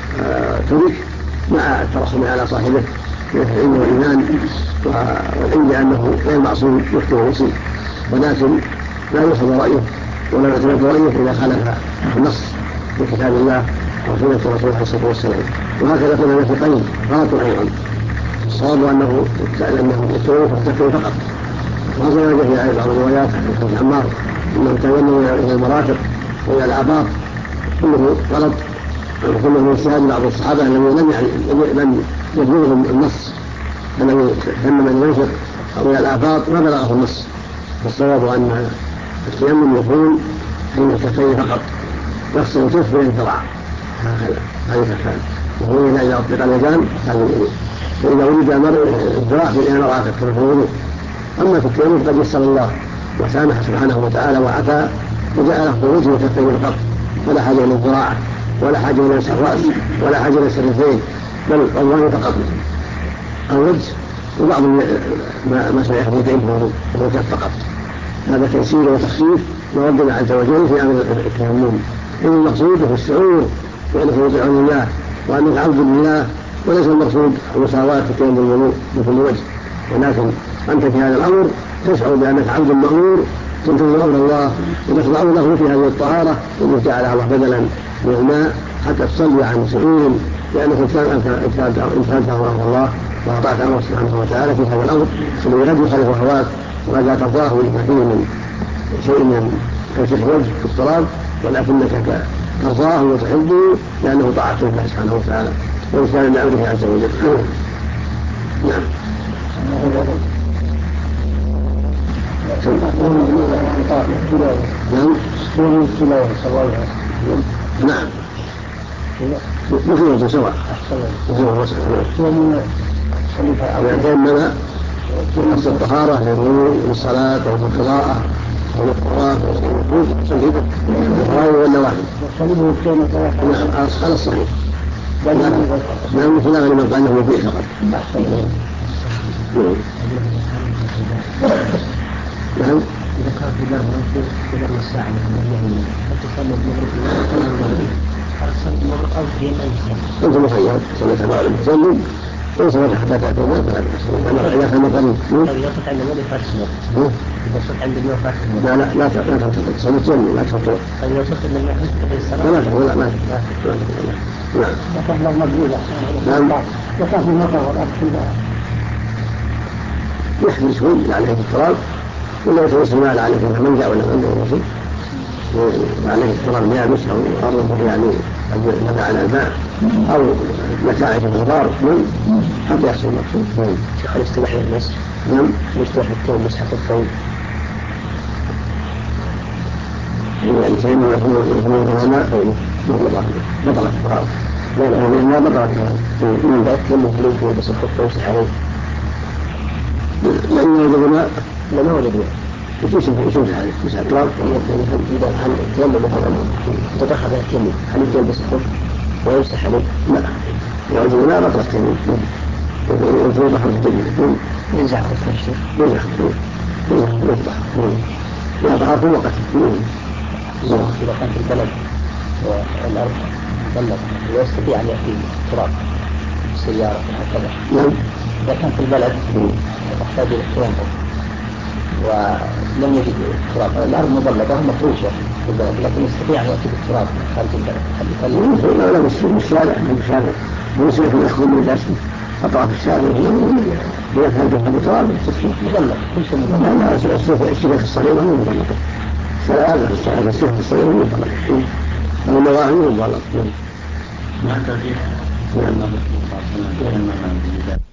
ترك مع الترحم على صاحبه من العلم والإيمان والعلم بأنه غير معصوم يخطئ ويصيب، ولكن لا يؤخذ رأيه ولا يعتمد رأيه إذا خالف النص في كتاب الله أو سنة رسوله عليه الصلاة والسلام. وهكذا كنا نفقين غلط أيضا. الصواب أنه يتوقف التكفير فقط، وهذا ما جاء في بعض الروايات عن عمار أنه تيمم إلى المرافق وإلى الآباط كله غلط، وكله من اجتهاد بعض الصحابة الذين لم يبلغهم النص، الذي تيمم إلى المرافق أو إلى الآباط ما بلغه النص. فالصواب أن التيمم يكون بين الكفين فقط، يغسل الكف بين الذراع هكذا هذه الكفان، وهو إذا أطلق اليدان هذا اليمين، وإذا وجد الذراع في المرافق في الوضوء. أما في التيمم قد يسر الله وسامح سبحانه وتعالى وعفا وجعله في وجه وكفين فقط، ولا حاجة إلى الذراع ولا حاجة إلى الراس ولا حاجة إلى السرتين، بل الله فقط الوجه وبعض ما سيحدث عنده الوجه فقط. هذا تيسير وتخفيف من ربنا عز وجل في أمر التيمم. إن المقصود هو الشعور بأنه يطيع لله وأنه عبد لله، وليس المقصود المساواة في التيمم الوضوء بكل وجه، ولكن أنت في هذا الأمر تشعر بأنك عبد مأمور تنتظر أمر الله وتخضع له في هذه الطهارة التي جعلها الله بدلا من الماء حتى تصلي عن سعور، لأنك امتثلت أمر الله وأطعت أمره سبحانه وتعالى في هذا الأمر الذي قد يخالف هواك وقد لا ترضاه لما فيه من شيء من توسيخ الوجه في الصلاة، ولكنك ترضاه وتحبه لأنه طاعة الله سبحانه وتعالى. وإنسان لأمره عز وجل. نعم. نعم مثل سواء يتيمم بنفس الطهارة للوضوء للصلاة أو للقراءة أو للقراءة الفرائض والنوافل. نعم على الصحيح. نعم خلاف لمن قال له مبيح فقط. نعم إذا كان في درب في درب الساعة اليمين فتصلي المغرب تصلي المغرب أو في أي أنت مخير صليت على المسلم وصلت حتى تعتمد فلا بأس. أنا إذا كان قريب إذا صلت عند النبي فارس إذا صلت عند النبي فارس لا تصلي تجنب لا تفطر. إذا صلت عند النبي في الصلاة لا تفطر لا نعم. لكن لو مقبولة نعم وكان في المطر والأرض يحمل شوي عليه التراب ولا يتوسل ما عليه منجع ولا منجع ولا شيء وعليه التراب يابس أو أرضه يعني نبع على الماء أو نتائج الغبار حتى يحصل المقصود. شيخ الاستباحة والمسح. نعم الاستباحة الثوب مسحة الثوب يعني شيء من الغناء بطلت التراب لا بطلت لا يتكلم فيه ويلبس الخف ويمسح عليه لأن الغناء لما ولد يشوف عليه مسح التراب. إذا هل يتيمم مثلا تدخل فيها التيمم هل يلبس الخف ويمسح عليه؟ لا يعود الغناء بطلت التيمم والفوضى حرف التيمم ينزع خف الشيخ يذبح لا ضعف وقت. إذا كان في البلد والأرض بلد ويستطيع أن يأتي التراب بالسيارة وهكذا. إذا كان في البلد يحتاج إلى التراب ولم يجد التراب الأرض مبلدة مفروشة في البلد لكن يستطيع أن يأتي بالتراب خارج البلد. لا من الشارع ويصير في الأخذ من الأسفل أطراف الشارع ويفهم به التراب مبلد كل شيء مبلد. السفح الصغيرة مو مبلد السفح الصغيرة مو مبلد المواهب مو مبلد. ما ترجيح